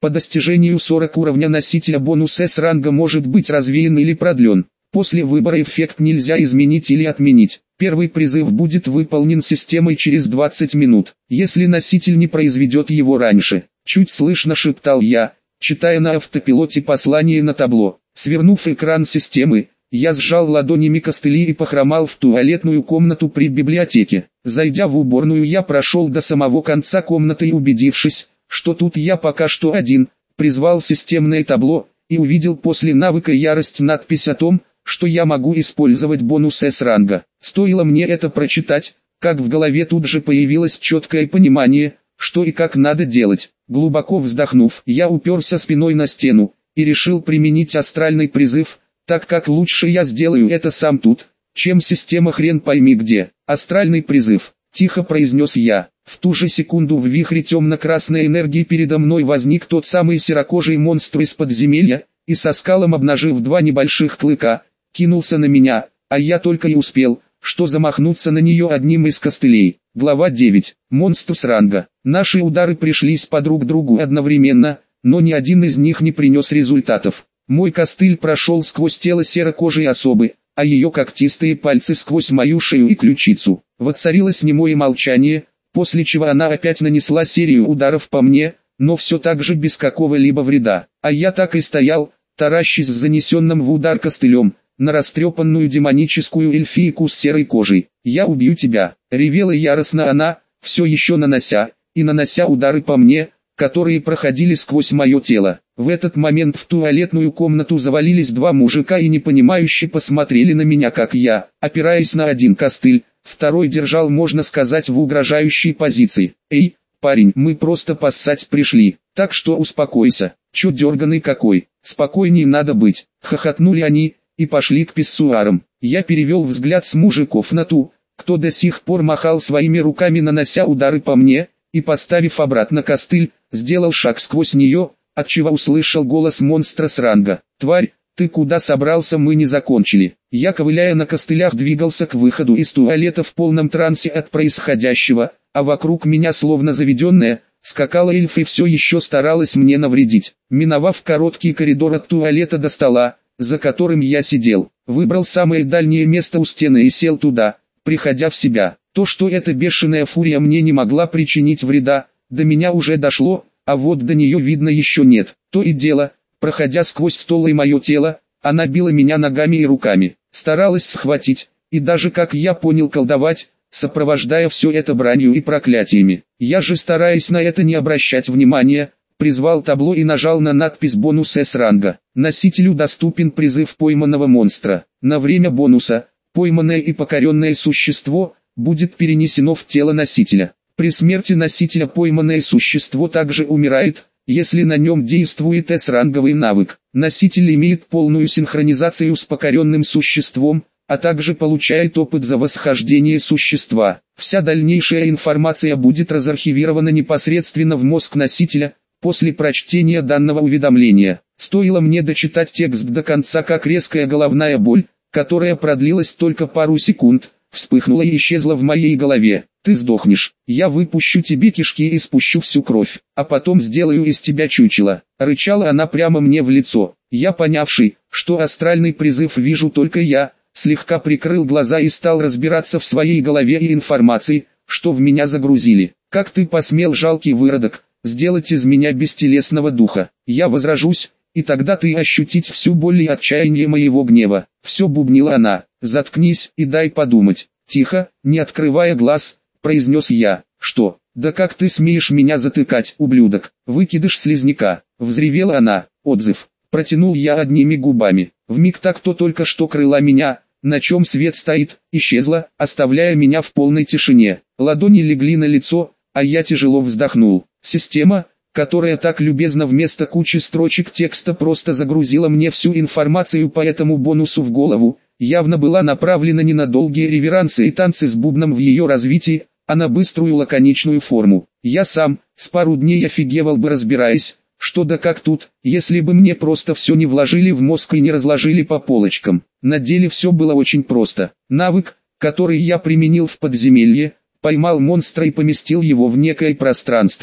По достижению сорок уровня носителя бонус С ранга может быть развеян или продлен. После выбора эффект нельзя изменить или отменить. Первый призыв будет выполнен системой через двадцать минут, если носитель не произведет его раньше. Чуть слышно шептал я, читая на автопилоте послание на табло. Свернув экран системы, я сжал ладонями костыли и похромал в туалетную комнату при библиотеке. Зайдя в уборную, я прошел до самого конца комнаты и, убедившись, что тут я пока что один, призвал системное табло и увидел после навыка ярость надпись о том, что я могу использовать бонус С ранга. Стоило мне это прочитать, как в голове тут же появилось четкое понимание, что и как надо делать. Глубоко вздохнув, я уперся спиной на стену и решил применить астральный призыв, так как лучше я сделаю это сам тут, чем система хрен пойми где. Астральный призыв, тихо произнес я. В ту же секунду в вихре темно-красной энергии передо мной возник тот самый серокожий монстр из подземелья, и со скалом, обнажив два небольших клыка, кинулся на меня, а я только и успел, что замахнуться на нее одним из костылей. Глава девять. Монстр с ранга. Наши удары пришлись по друг другу одновременно, но ни один из них не принес результатов. Мой костыль прошел сквозь тело серокожей особы, а ее когтистые пальцы сквозь мою шею и ключицу. Воцарилось немое молчание, после чего она опять нанесла серию ударов по мне, но все так же без какого-либо вреда. А я так и стоял, таращась с занесенным в удар костылем на растрепанную демоническую эльфийку с серой кожей. «Я убью тебя!» — ревела яростно она, все еще нанося и нанося удары по мне, которые проходили сквозь мое тело. В этот момент в туалетную комнату завалились два мужика и непонимающе посмотрели на меня, как я, опираясь на один костыль, второй держал, можно сказать, в угрожающей позиции. «Эй, парень, мы просто поссать пришли, так что успокойся, чё дерганый какой, спокойней надо быть», — хохотнули они и пошли к писсуарам. Я перевел взгляд с мужиков на ту, кто до сих пор махал своими руками, нанося удары по мне, и, поставив обратно костыль, сделал шаг сквозь нее, отчего услышал голос монстра с ранга. «Тварь, ты куда собрался, мы не закончили». Я, ковыляя на костылях, двигался к выходу из туалета в полном трансе от происходящего, а вокруг меня, словно заведенная, скакала эльф и все еще старалась мне навредить. Миновав короткий коридор от туалета до стола, за которым я сидел, выбрал самое дальнее место у стены и сел туда, приходя в себя. То, что эта бешеная фурия мне не могла причинить вреда, до меня уже дошло, а вот до нее видно еще нет. То и дело, проходя сквозь стол и мое тело, она била меня ногами и руками, старалась схватить, и даже, как я понял, колдовать, сопровождая все это бранью и проклятиями. Я же, стараясь на это не обращать внимания, призвал табло и нажал на надпись «Бонус С ранга». Носителю доступен призыв пойманного монстра. На время бонуса, пойманное и покоренное существо будет перенесено в тело носителя. При смерти носителя пойманное существо также умирает, если на нем действует С-ранговый навык. Носитель имеет полную синхронизацию с покоренным существом, а также получает опыт за восхождение существа. Вся дальнейшая информация будет разархивирована непосредственно в мозг носителя, после прочтения данного уведомления. Стоило мне дочитать текст до конца, как резкая головная боль, которая продлилась только пару секунд, вспыхнула и исчезла в моей голове. «Ты сдохнешь, я выпущу тебе кишки и спущу всю кровь, а потом сделаю из тебя чучело», — рычала она прямо мне в лицо. Я, понявший, что астральный призыв вижу только я, слегка прикрыл глаза и стал разбираться в своей голове и информации, что в меня загрузили. «Как ты посмел, жалкий выродок, сделать из меня бестелесного духа? Я возражусь, и тогда ты ощутить всю боль и отчаяние моего гнева». Все бубнила она. «Заткнись и дай подумать». «Тихо, не открывая глаз», — произнес я. «Что? Да как ты смеешь меня затыкать, ублюдок? Выкидыш слизняка!» — взревела она. «Отзыв». Протянул я одними губами. Вмиг так, кто только что крыла меня, на чем свет стоит, исчезла, оставляя меня в полной тишине. Ладони легли на лицо, а я тяжело вздохнул. Система, которая так любезно вместо кучи строчек текста просто загрузила мне всю информацию по этому бонусу в голову, явно была направлена не на долгие реверансы и танцы с бубном в ее развитии, а на быструю лаконичную форму. Я сам, с пару дней офигевал бы, разбираясь, что да как тут, если бы мне просто все не вложили в мозг и не разложили по полочкам. На деле все было очень просто. Навык, который я применил в подземелье, поймал монстра и поместил его в некое пространство,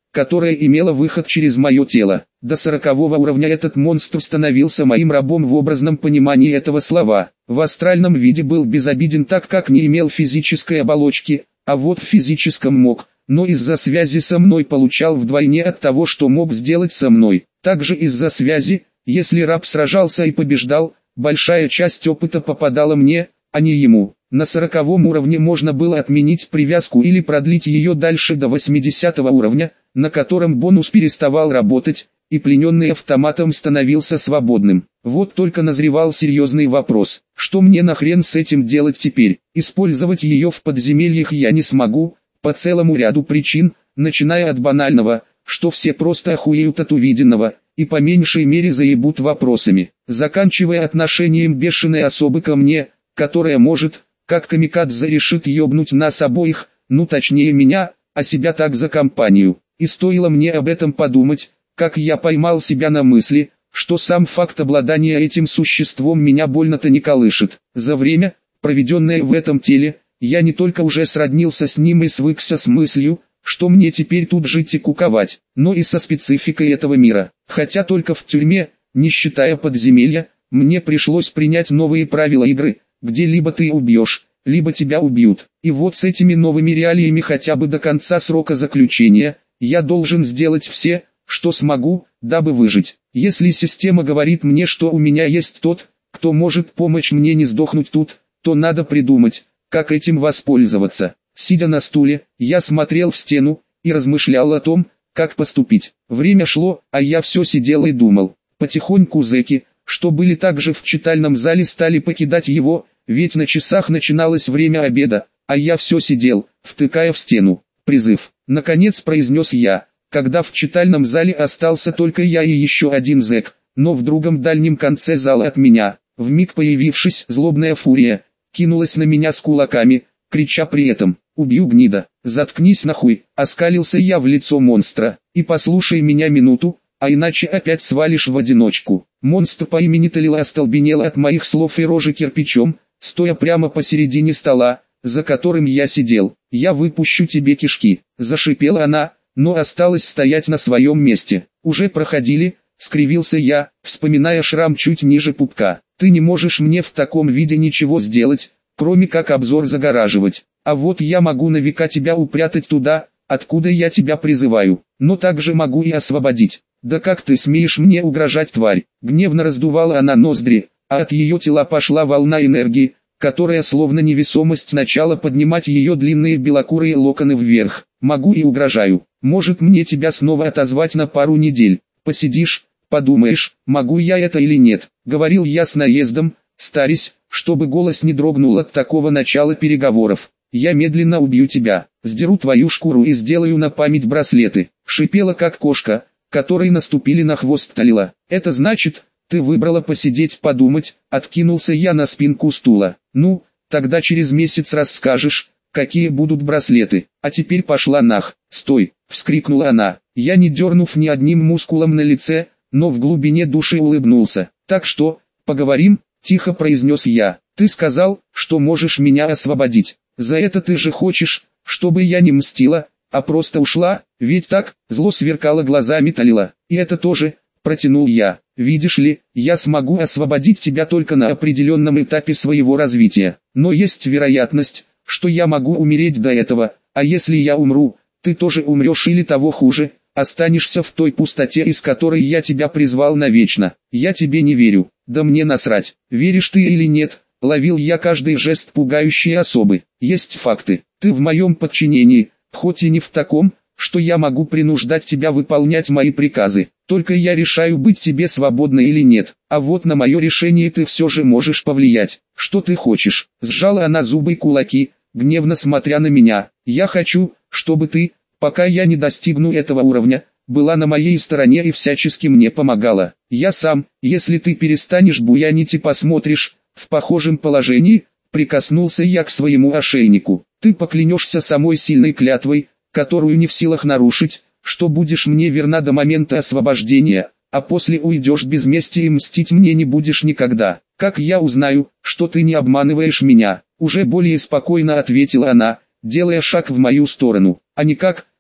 которая имела выход через мое тело. До сорокового уровня этот монстр становился моим рабом в образном понимании этого слова. В астральном виде был безобиден, так как не имел физической оболочки, а вот в физическом мог, но из-за связи со мной получал вдвойне от того, что мог сделать со мной. Также из-за связи, если раб сражался и побеждал, большая часть опыта попадала мне, а не ему. На сороковом уровне можно было отменить привязку или продлить ее дальше до восьмидесятого уровня, на котором бонус переставал работать, и плененный автоматом становился свободным. Вот только назревал серьезный вопрос: что мне нахрен с этим делать теперь? Использовать ее в подземельях я не смогу, по целому ряду причин, начиная от банального, что все просто охуеют от увиденного, и по меньшей мере заебут вопросами, заканчивая отношением бешеной особы ко мне, которая может, как камикадзе, решит ёбнуть нас обоих, ну точнее меня, а себя так за компанию. И стоило мне об этом подумать, как я поймал себя на мысли, что сам факт обладания этим существом меня больно-то не колышет. За время, проведенное в этом теле, я не только уже сроднился с ним и свыкся с мыслью, что мне теперь тут жить и куковать, но и со спецификой этого мира. Хотя только в тюрьме, не считая подземелья, мне пришлось принять новые правила игры, где либо ты убьешь, либо тебя убьют. И вот с этими новыми реалиями хотя бы до конца срока заключения, я должен сделать все, что смогу, дабы выжить. Если система говорит мне, что у меня есть тот, кто может помочь мне не сдохнуть тут, то надо придумать, как этим воспользоваться. Сидя на стуле, я смотрел в стену и размышлял о том, как поступить. Время шло, а я все сидел и думал. Потихоньку зэки, что были также в читальном зале, стали покидать его, ведь на часах начиналось время обеда, а я все сидел, втыкая в стену. Призыв. Наконец произнес я, когда в читальном зале остался только я и еще один зэк, но в другом дальнем конце зала от меня, вмиг появившись, злобная фурия, кинулась на меня с кулаками, крича при этом: «Убью, гнида! Заткнись нахуй!» Оскалился я в лицо монстра. «И послушай меня минуту, а иначе опять свалишь в одиночку». Монстр по имени Талила остолбенел от моих слов и рожи кирпичом, стоя прямо посередине стола, за которым я сидел. «Я выпущу тебе кишки!» Зашипела она, но осталась стоять на своем месте. «Уже проходили?» — скривился я, вспоминая шрам чуть ниже пупка. «Ты не можешь мне в таком виде ничего сделать, кроме как обзор загораживать. А вот я могу на века тебя упрятать туда, откуда я тебя призываю, но также могу и освободить». «Да как ты смеешь мне угрожать, тварь?» Гневно раздувала она ноздри, а от ее тела пошла волна энергии, которая словно невесомость начала поднимать ее длинные белокурые локоны вверх. «Могу и угрожаю. Может мне тебя снова отозвать на пару недель? Посидишь, подумаешь, могу я это или нет», — говорил я с наездом, старясь, чтобы голос не дрогнул от такого начала переговоров. «Я медленно убью тебя, сдеру твою шкуру и сделаю на память браслеты», — шипела как кошка, которой наступили на хвост Талила. «Это значит, ты выбрала посидеть подумать», — откинулся я на спинку стула. «Ну, тогда через месяц расскажешь, какие будут браслеты. А теперь пошла нах». «Стой!» — вскрикнула она. Я, не дернув ни одним мускулом на лице, но в глубине души улыбнулся. «Так что, поговорим?» — тихо произнес я. «Ты сказал, что можешь меня освободить. За это ты же хочешь, чтобы я не мстила, а просто ушла, ведь так?» — зло сверкало глазами Талила. «И это тоже», — протянул я. «Видишь ли, я смогу освободить тебя только на определенном этапе своего развития. Но есть вероятность, что я могу умереть до этого, а если я умру, ты тоже умрешь или того хуже, останешься в той пустоте, из которой я тебя призвал навечно. Я тебе не верю». «Да мне насрать, веришь ты или нет», — ловил я каждый жест пугающей особы. «Есть факты. Ты в моем подчинении, хоть и не в таком, что я могу принуждать тебя выполнять мои приказы. Только я решаю, быть тебе свободной или нет. А вот на мое решение ты все же можешь повлиять. Что ты хочешь?» Сжала она зубы и кулаки, гневно смотря на меня. «Я хочу, чтобы ты, пока я не достигну этого уровня, была на моей стороне и всячески мне помогала. Я сам, если ты перестанешь буянить и посмотришь, в похожем положении», прикоснулся я к своему ошейнику. «Ты поклянешься самой сильной клятвой, которую не в силах нарушить, что будешь мне верна до момента освобождения, а после уйдешь без мести и мстить мне не будешь никогда. Как я узнаю, что ты не обманываешь меня?» Уже более спокойно ответила она, делая шаг в мою сторону. «А никак»,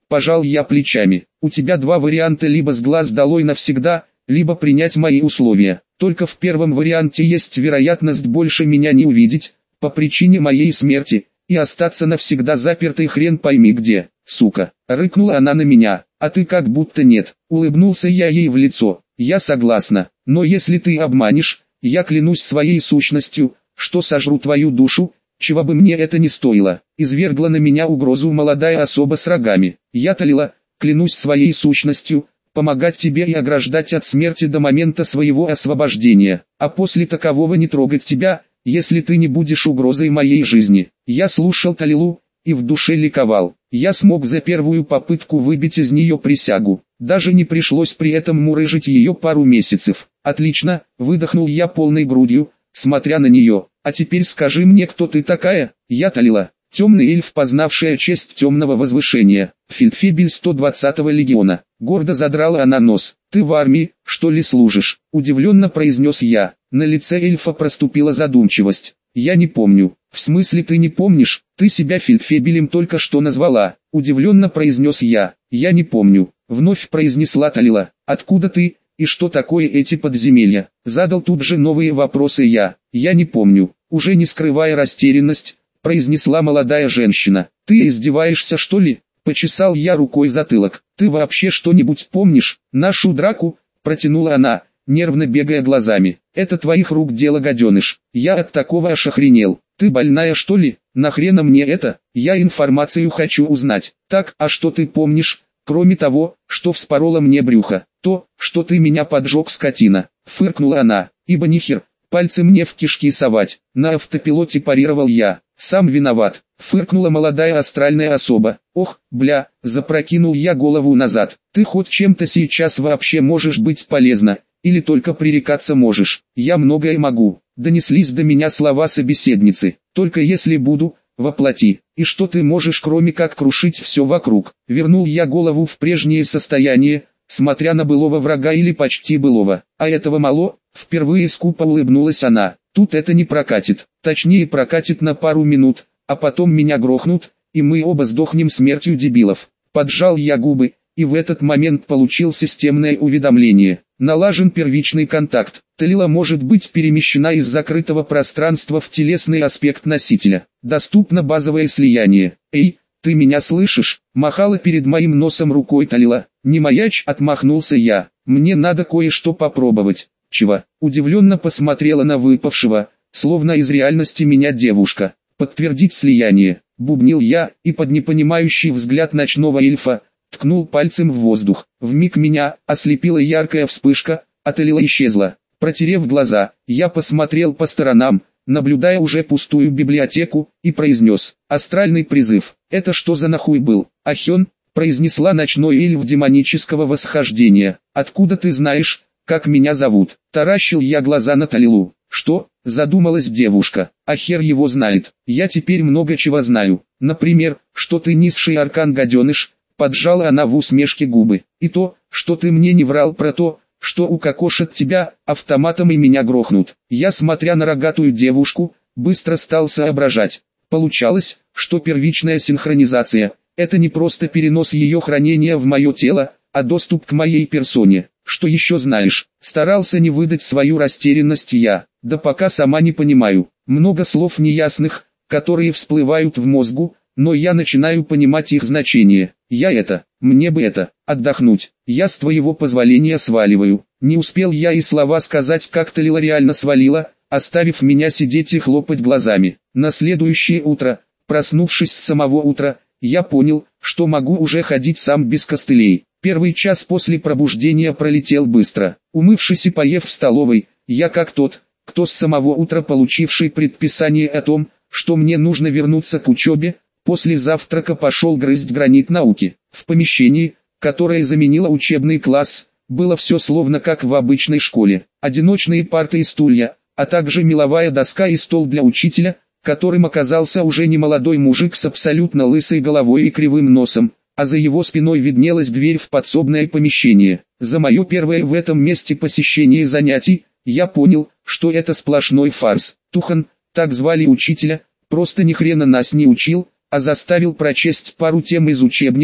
Пожал я плечами. У тебя два варианта: либо с глаз долой навсегда, либо принять мои условия. Только в первом варианте есть вероятность больше меня не увидеть, по причине моей смерти, и остаться навсегда запертой хрен пойми где, сука. Рыкнула она на меня. А ты как будто нет. Улыбнулся я ей в лицо. Я согласна, но если ты обманешь, я клянусь своей сущностью, что сожру твою душу, чего бы мне это ни стоило. Извергла на меня угрозу молодая особа с рогами. Я талила, клянусь своей сущностью, помогать тебе и ограждать от смерти до момента своего освобождения, а после такового не трогать тебя, если ты не будешь угрозой моей жизни. Я слушал Талилу и в душе ликовал. Я смог за первую попытку выбить из нее присягу. Даже не пришлось при этом мурыжить ее пару месяцев. Отлично, выдохнул я полной грудью, смотря на нее. А теперь скажи мне, кто ты такая? Я Талила, темный эльф, познавшая честь темного возвышения, фельдфебель сто двадцатого легиона. Гордо задрала она нос. Ты в армии, что ли, служишь? Удивленно произнес я. На лице эльфа проступила задумчивость. Я не помню. В смысле ты не помнишь? Ты себя фельдфебелем только что назвала. Удивленно произнес я. Я не помню. Вновь произнесла Талила. Откуда ты? И что такое эти подземелья? Задал тут же новые вопросы я. Я не помню. Уже не скрывая растерянность, произнесла молодая женщина. Ты издеваешься, что ли? Почесал я рукой затылок. Ты вообще что-нибудь помнишь? Нашу драку? Протянула она, нервно бегая глазами. Это твоих рук дело, гаденыш. Я от такого аж охренел. Ты больная, что ли? Нахрена мне это? Я информацию хочу узнать. Так, а что ты помнишь, кроме того, что вспорола мне брюхо? То, что ты меня поджег, скотина. Фыркнула она. Ибо нихер, пальцы мне в кишки совать. На автопилоте парировал я. Сам виноват. Фыркнула молодая астральная особа. Ох, бля, запрокинул я голову назад. Ты хоть чем-то сейчас вообще можешь быть полезна? Или только пререкаться можешь? Я многое могу. Донеслись до меня слова собеседницы. Только если буду, воплоти. И что ты можешь, кроме как крушить все вокруг? Вернул я голову в прежнее состояние, смотря на былого врага или почти былого. А этого мало? Впервые скупо улыбнулась она. Тут это не прокатит. Точнее, прокатит на пару минут, а потом меня грохнут, и мы оба сдохнем смертью дебилов. Поджал я губы, и в этот момент получил системное уведомление. Налажен первичный контакт. Талила может быть перемещена из закрытого пространства в телесный аспект носителя. Доступно базовое слияние. Эй, ты меня слышишь? Махала перед моим носом рукой Талила. Не маячь, отмахнулся я. Мне надо кое-что попробовать. Чего? Удивленно посмотрела на выпавшего, словно из реальности меня девушка. Подтвердить слияние. Бубнил я, и под непонимающий взгляд ночного эльфа ткнул пальцем в воздух. Вмиг меня ослепила яркая вспышка, а Талила исчезла. Протерев глаза, я посмотрел по сторонам, наблюдая уже пустую библиотеку, и произнес: «Астральный призыв. Это что за нахуй был?» «Ахен», произнесла ночной эльф демонического восхождения. «Откуда ты знаешь, как меня зовут?» Таращил я глаза на Талилу. «Что?» — задумалась девушка. «А хер его знает. Я теперь много чего знаю. Например, что ты низший аркан, гаденыш». Поджала она в усмешке губы. «И то, что ты мне не врал про то, что укокошат тебя автоматом и меня грохнут». Я, смотря на рогатую девушку, быстро стал соображать. Получалось, что первичная синхронизация — это не просто перенос ее хранения в мое тело, а доступ к моей персоне. «Что еще знаешь?» Старался не выдать свою растерянность я. «Да пока сама не понимаю. Много слов неясных, которые всплывают в мозгу, но я начинаю понимать их значение. Я это, мне бы это, отдохнуть. Я с твоего позволения сваливаю». Не успел я и слова сказать, как Талила реально свалила, оставив меня сидеть и хлопать глазами. На следующее утро, проснувшись с самого утра, я понял, что могу уже ходить сам без костылей. Первый час после пробуждения пролетел быстро. Умывшись и поев в столовой, я как тот, кто с самого утра получивший предписание о том, что мне нужно вернуться к учебе, после завтрака пошел грызть гранит науки. В помещении, которое заменило учебный класс, было все словно как в обычной школе. Одиночные парты и стулья, а также меловая доска и стол для учителя, которым оказался уже немолодой мужик с абсолютно лысой головой и кривым носом, а за его спиной виднелась дверь в подсобное помещение. За мое первое в этом месте посещение занятий, я понял, что это сплошной фарс. Тухан, так звали учителя, просто ни хрена нас не учил, а заставил прочесть пару тем из учебника,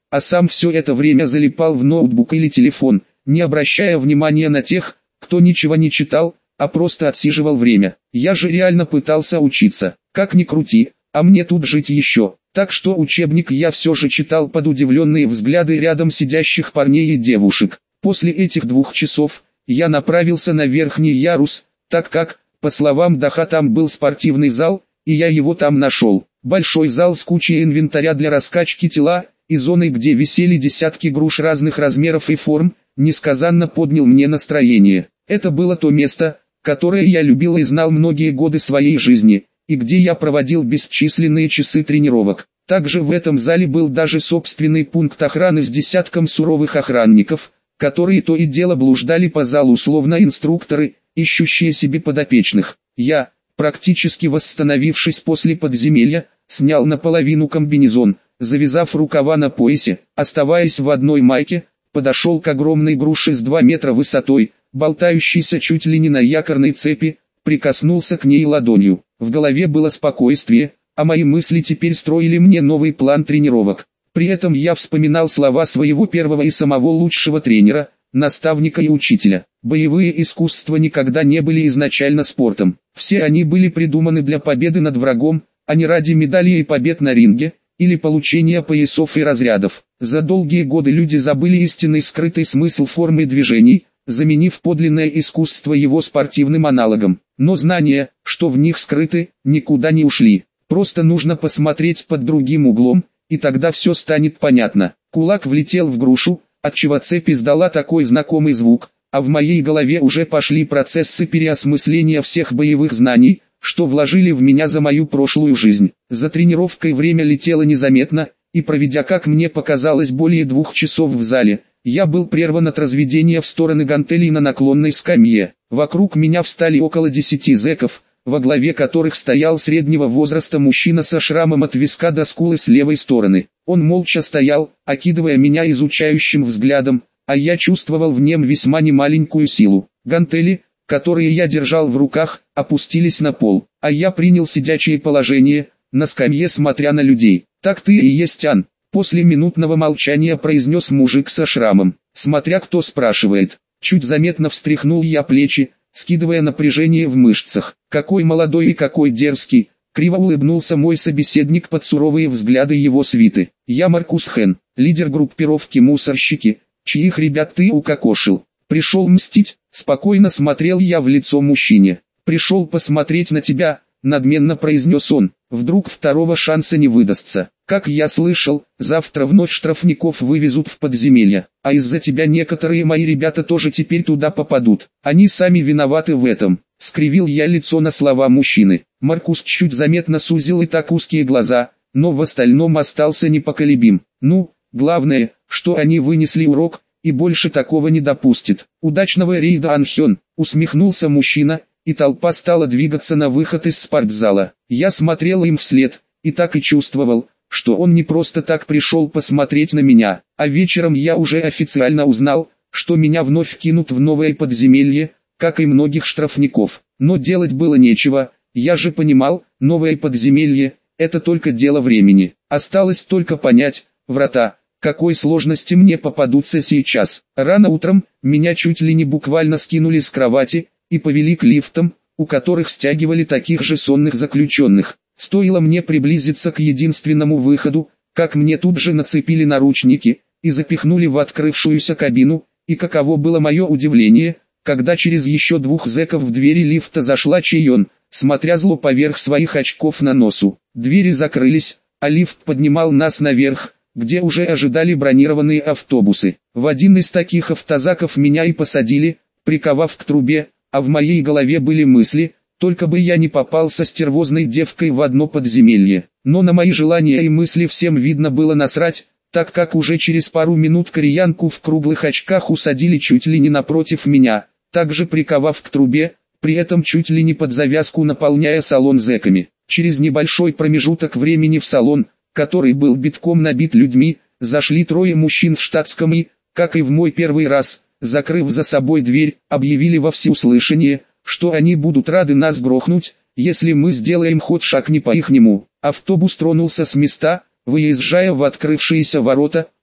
а сам все это время залипал в ноутбук или телефон, не обращая внимания на тех, кто ничего не читал, а просто отсиживал время. Я же реально пытался учиться, как ни крути, а мне тут жить еще. Так что учебник я все же читал под удивленные взгляды рядом сидящих парней и девушек. После этих двух часов, я направился на верхний ярус, так как, по словам Даха, там был спортивный зал, и я его там нашел. Большой зал с кучей инвентаря для раскачки тела, и зоной, где висели десятки груш разных размеров и форм, несказанно поднял мне настроение. Это было то место, которое я любил и знал многие годы своей жизни, и где я проводил бесчисленные часы тренировок. Также в этом зале был даже собственный пункт охраны с десятком суровых охранников, которые то и дело блуждали по залу словно инструкторы, ищущие себе подопечных. Я, практически восстановившись после подземелья, снял наполовину комбинезон, завязав рукава на поясе, оставаясь в одной майке, подошел к огромной груше с два метра высотой, болтающейся чуть ли не на якорной цепи, прикоснулся к ней ладонью. В голове было спокойствие, а мои мысли теперь строили мне новый план тренировок. При этом я вспоминал слова своего первого и самого лучшего тренера, наставника и учителя. Боевые искусства никогда не были изначально спортом. Все они были придуманы для победы над врагом, а не ради медалей и побед на ринге, или получения поясов и разрядов. За долгие годы люди забыли истинный скрытый смысл формы движений, заменив подлинное искусство его спортивным аналогом. Но знания, что в них скрыты, никуда не ушли. Просто нужно посмотреть под другим углом, и тогда все станет понятно. Кулак влетел в грушу, отчего цепь издала такой знакомый звук, а в моей голове уже пошли процессы переосмысления всех боевых знаний, что вложили в меня за мою прошлую жизнь. За тренировкой время летело незаметно, и проведя, как мне показалось, более двух часов в зале, я был прерван от разведения в стороны гантелей на наклонной скамье. Вокруг меня встали около десяти зэков, во главе которых стоял среднего возраста мужчина со шрамом от виска до скулы с левой стороны. Он молча стоял, окидывая меня изучающим взглядом, а я чувствовал в нем весьма немаленькую силу. Гантели, которые я держал в руках, опустились на пол, а я принял сидячее положение, на скамье смотря на людей. «Так ты и есть Ан», — после минутного молчания произнес мужик со шрамом. «Смотря кто спрашивает». Чуть заметно встряхнул я плечи, скидывая напряжение в мышцах. «Какой молодой и какой дерзкий», — криво улыбнулся мой собеседник под суровые взгляды его свиты. «Я Маркус Хэн, лидер группировки «Мусорщики», чьих ребят ты укокошил. Пришел мстить?» — спокойно смотрел я в лицо мужчине. «Пришел посмотреть на тебя», — надменно произнес он. «Вдруг второго шанса не выдастся. Как я слышал, завтра вновь штрафников вывезут в подземелье, а из-за тебя некоторые мои ребята тоже теперь туда попадут. Они сами виноваты в этом». Скривил я лицо на слова мужчины. Маркус чуть заметно сузил и так узкие глаза, но в остальном остался непоколебим. «Ну, главное, что они вынесли урок, и больше такого не допустит. Удачного рейда, Анхён», — усмехнулся мужчина, и толпа стала двигаться на выход из спортзала. Я смотрел им вслед, и так и чувствовал, что он не просто так пришел посмотреть на меня, а вечером я уже официально узнал, что меня вновь кинут в новое подземелье, как и многих штрафников. Но делать было нечего, я же понимал, новое подземелье — это только дело времени. Осталось только понять, врата, какой сложности мне попадутся сейчас. Рано утром, меня чуть ли не буквально скинули с кровати, и повели к лифтам, у которых стягивали таких же сонных заключенных. Стоило мне приблизиться к единственному выходу, как мне тут же нацепили наручники, и запихнули в открывшуюся кабину, и каково было мое удивление, когда через еще двух зэков в двери лифта зашла Чейон, смотря зло поверх своих очков на носу. Двери закрылись, а лифт поднимал нас наверх, где уже ожидали бронированные автобусы. В один из таких автозаков меня и посадили, приковав к трубе, а в моей голове были мысли, только бы я не попал со стервозной девкой в одно подземелье. Но на мои желания и мысли всем видно было насрать, так как уже через пару минут кореянку в круглых очках усадили чуть ли не напротив меня, также приковав к трубе, при этом чуть ли не под завязку наполняя салон зэками. Через небольшой промежуток времени в салон, который был битком набит людьми, зашли трое мужчин в штатском и, как и в мой первый раз, закрыв за собой дверь, объявили во всеуслышание, что они будут рады нас грохнуть, если мы сделаем хоть шаг не по-ихнему. Автобус тронулся с места, выезжая в открывшиеся ворота,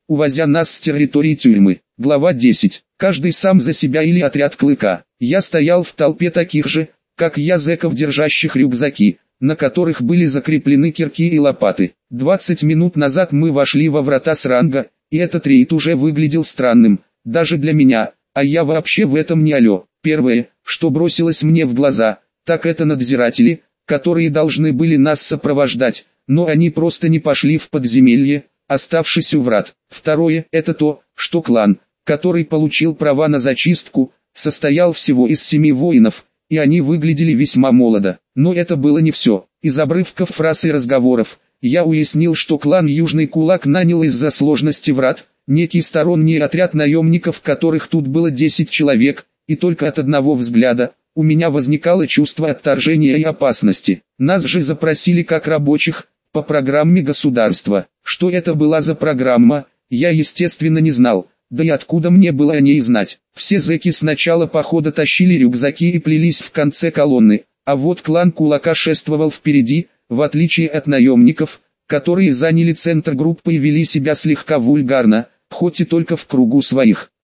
увозя нас с территории тюрьмы. Глава десять. Каждый сам за себя или отряд Клыка. Я стоял в толпе таких же, как я, зэков, держащих рюкзаки, на которых были закреплены кирки и лопаты. двадцать минут назад мы вошли во врата Сранга, и этот рейд уже выглядел странным, даже для меня, а я вообще в этом не алё. Первое, что бросилось мне в глаза, так это надзиратели, которые должны были нас сопровождать, но они просто не пошли в подземелье, оставшись у врат. Второе, это то, что клан, который получил права на зачистку, состоял всего из семи воинов, и они выглядели весьма молодо. Но это было не все. Из обрывков фраз и разговоров, я уяснил, что клан Южный Кулак нанял из-за сложности врат, некий сторонний отряд наемников, которых тут было десять человек, и только от одного взгляда, у меня возникало чувство отторжения и опасности. Нас же запросили как рабочих, по программе государства. Что это была за программа, я естественно не знал, да и откуда мне было о ней знать. Все зэки с начала похода тащили рюкзаки и плелись в конце колонны, а вот клан Кулака шествовал впереди, в отличие от наемников, которые заняли центр группы и вели себя слегка вульгарно, хоть и только в кругу своих.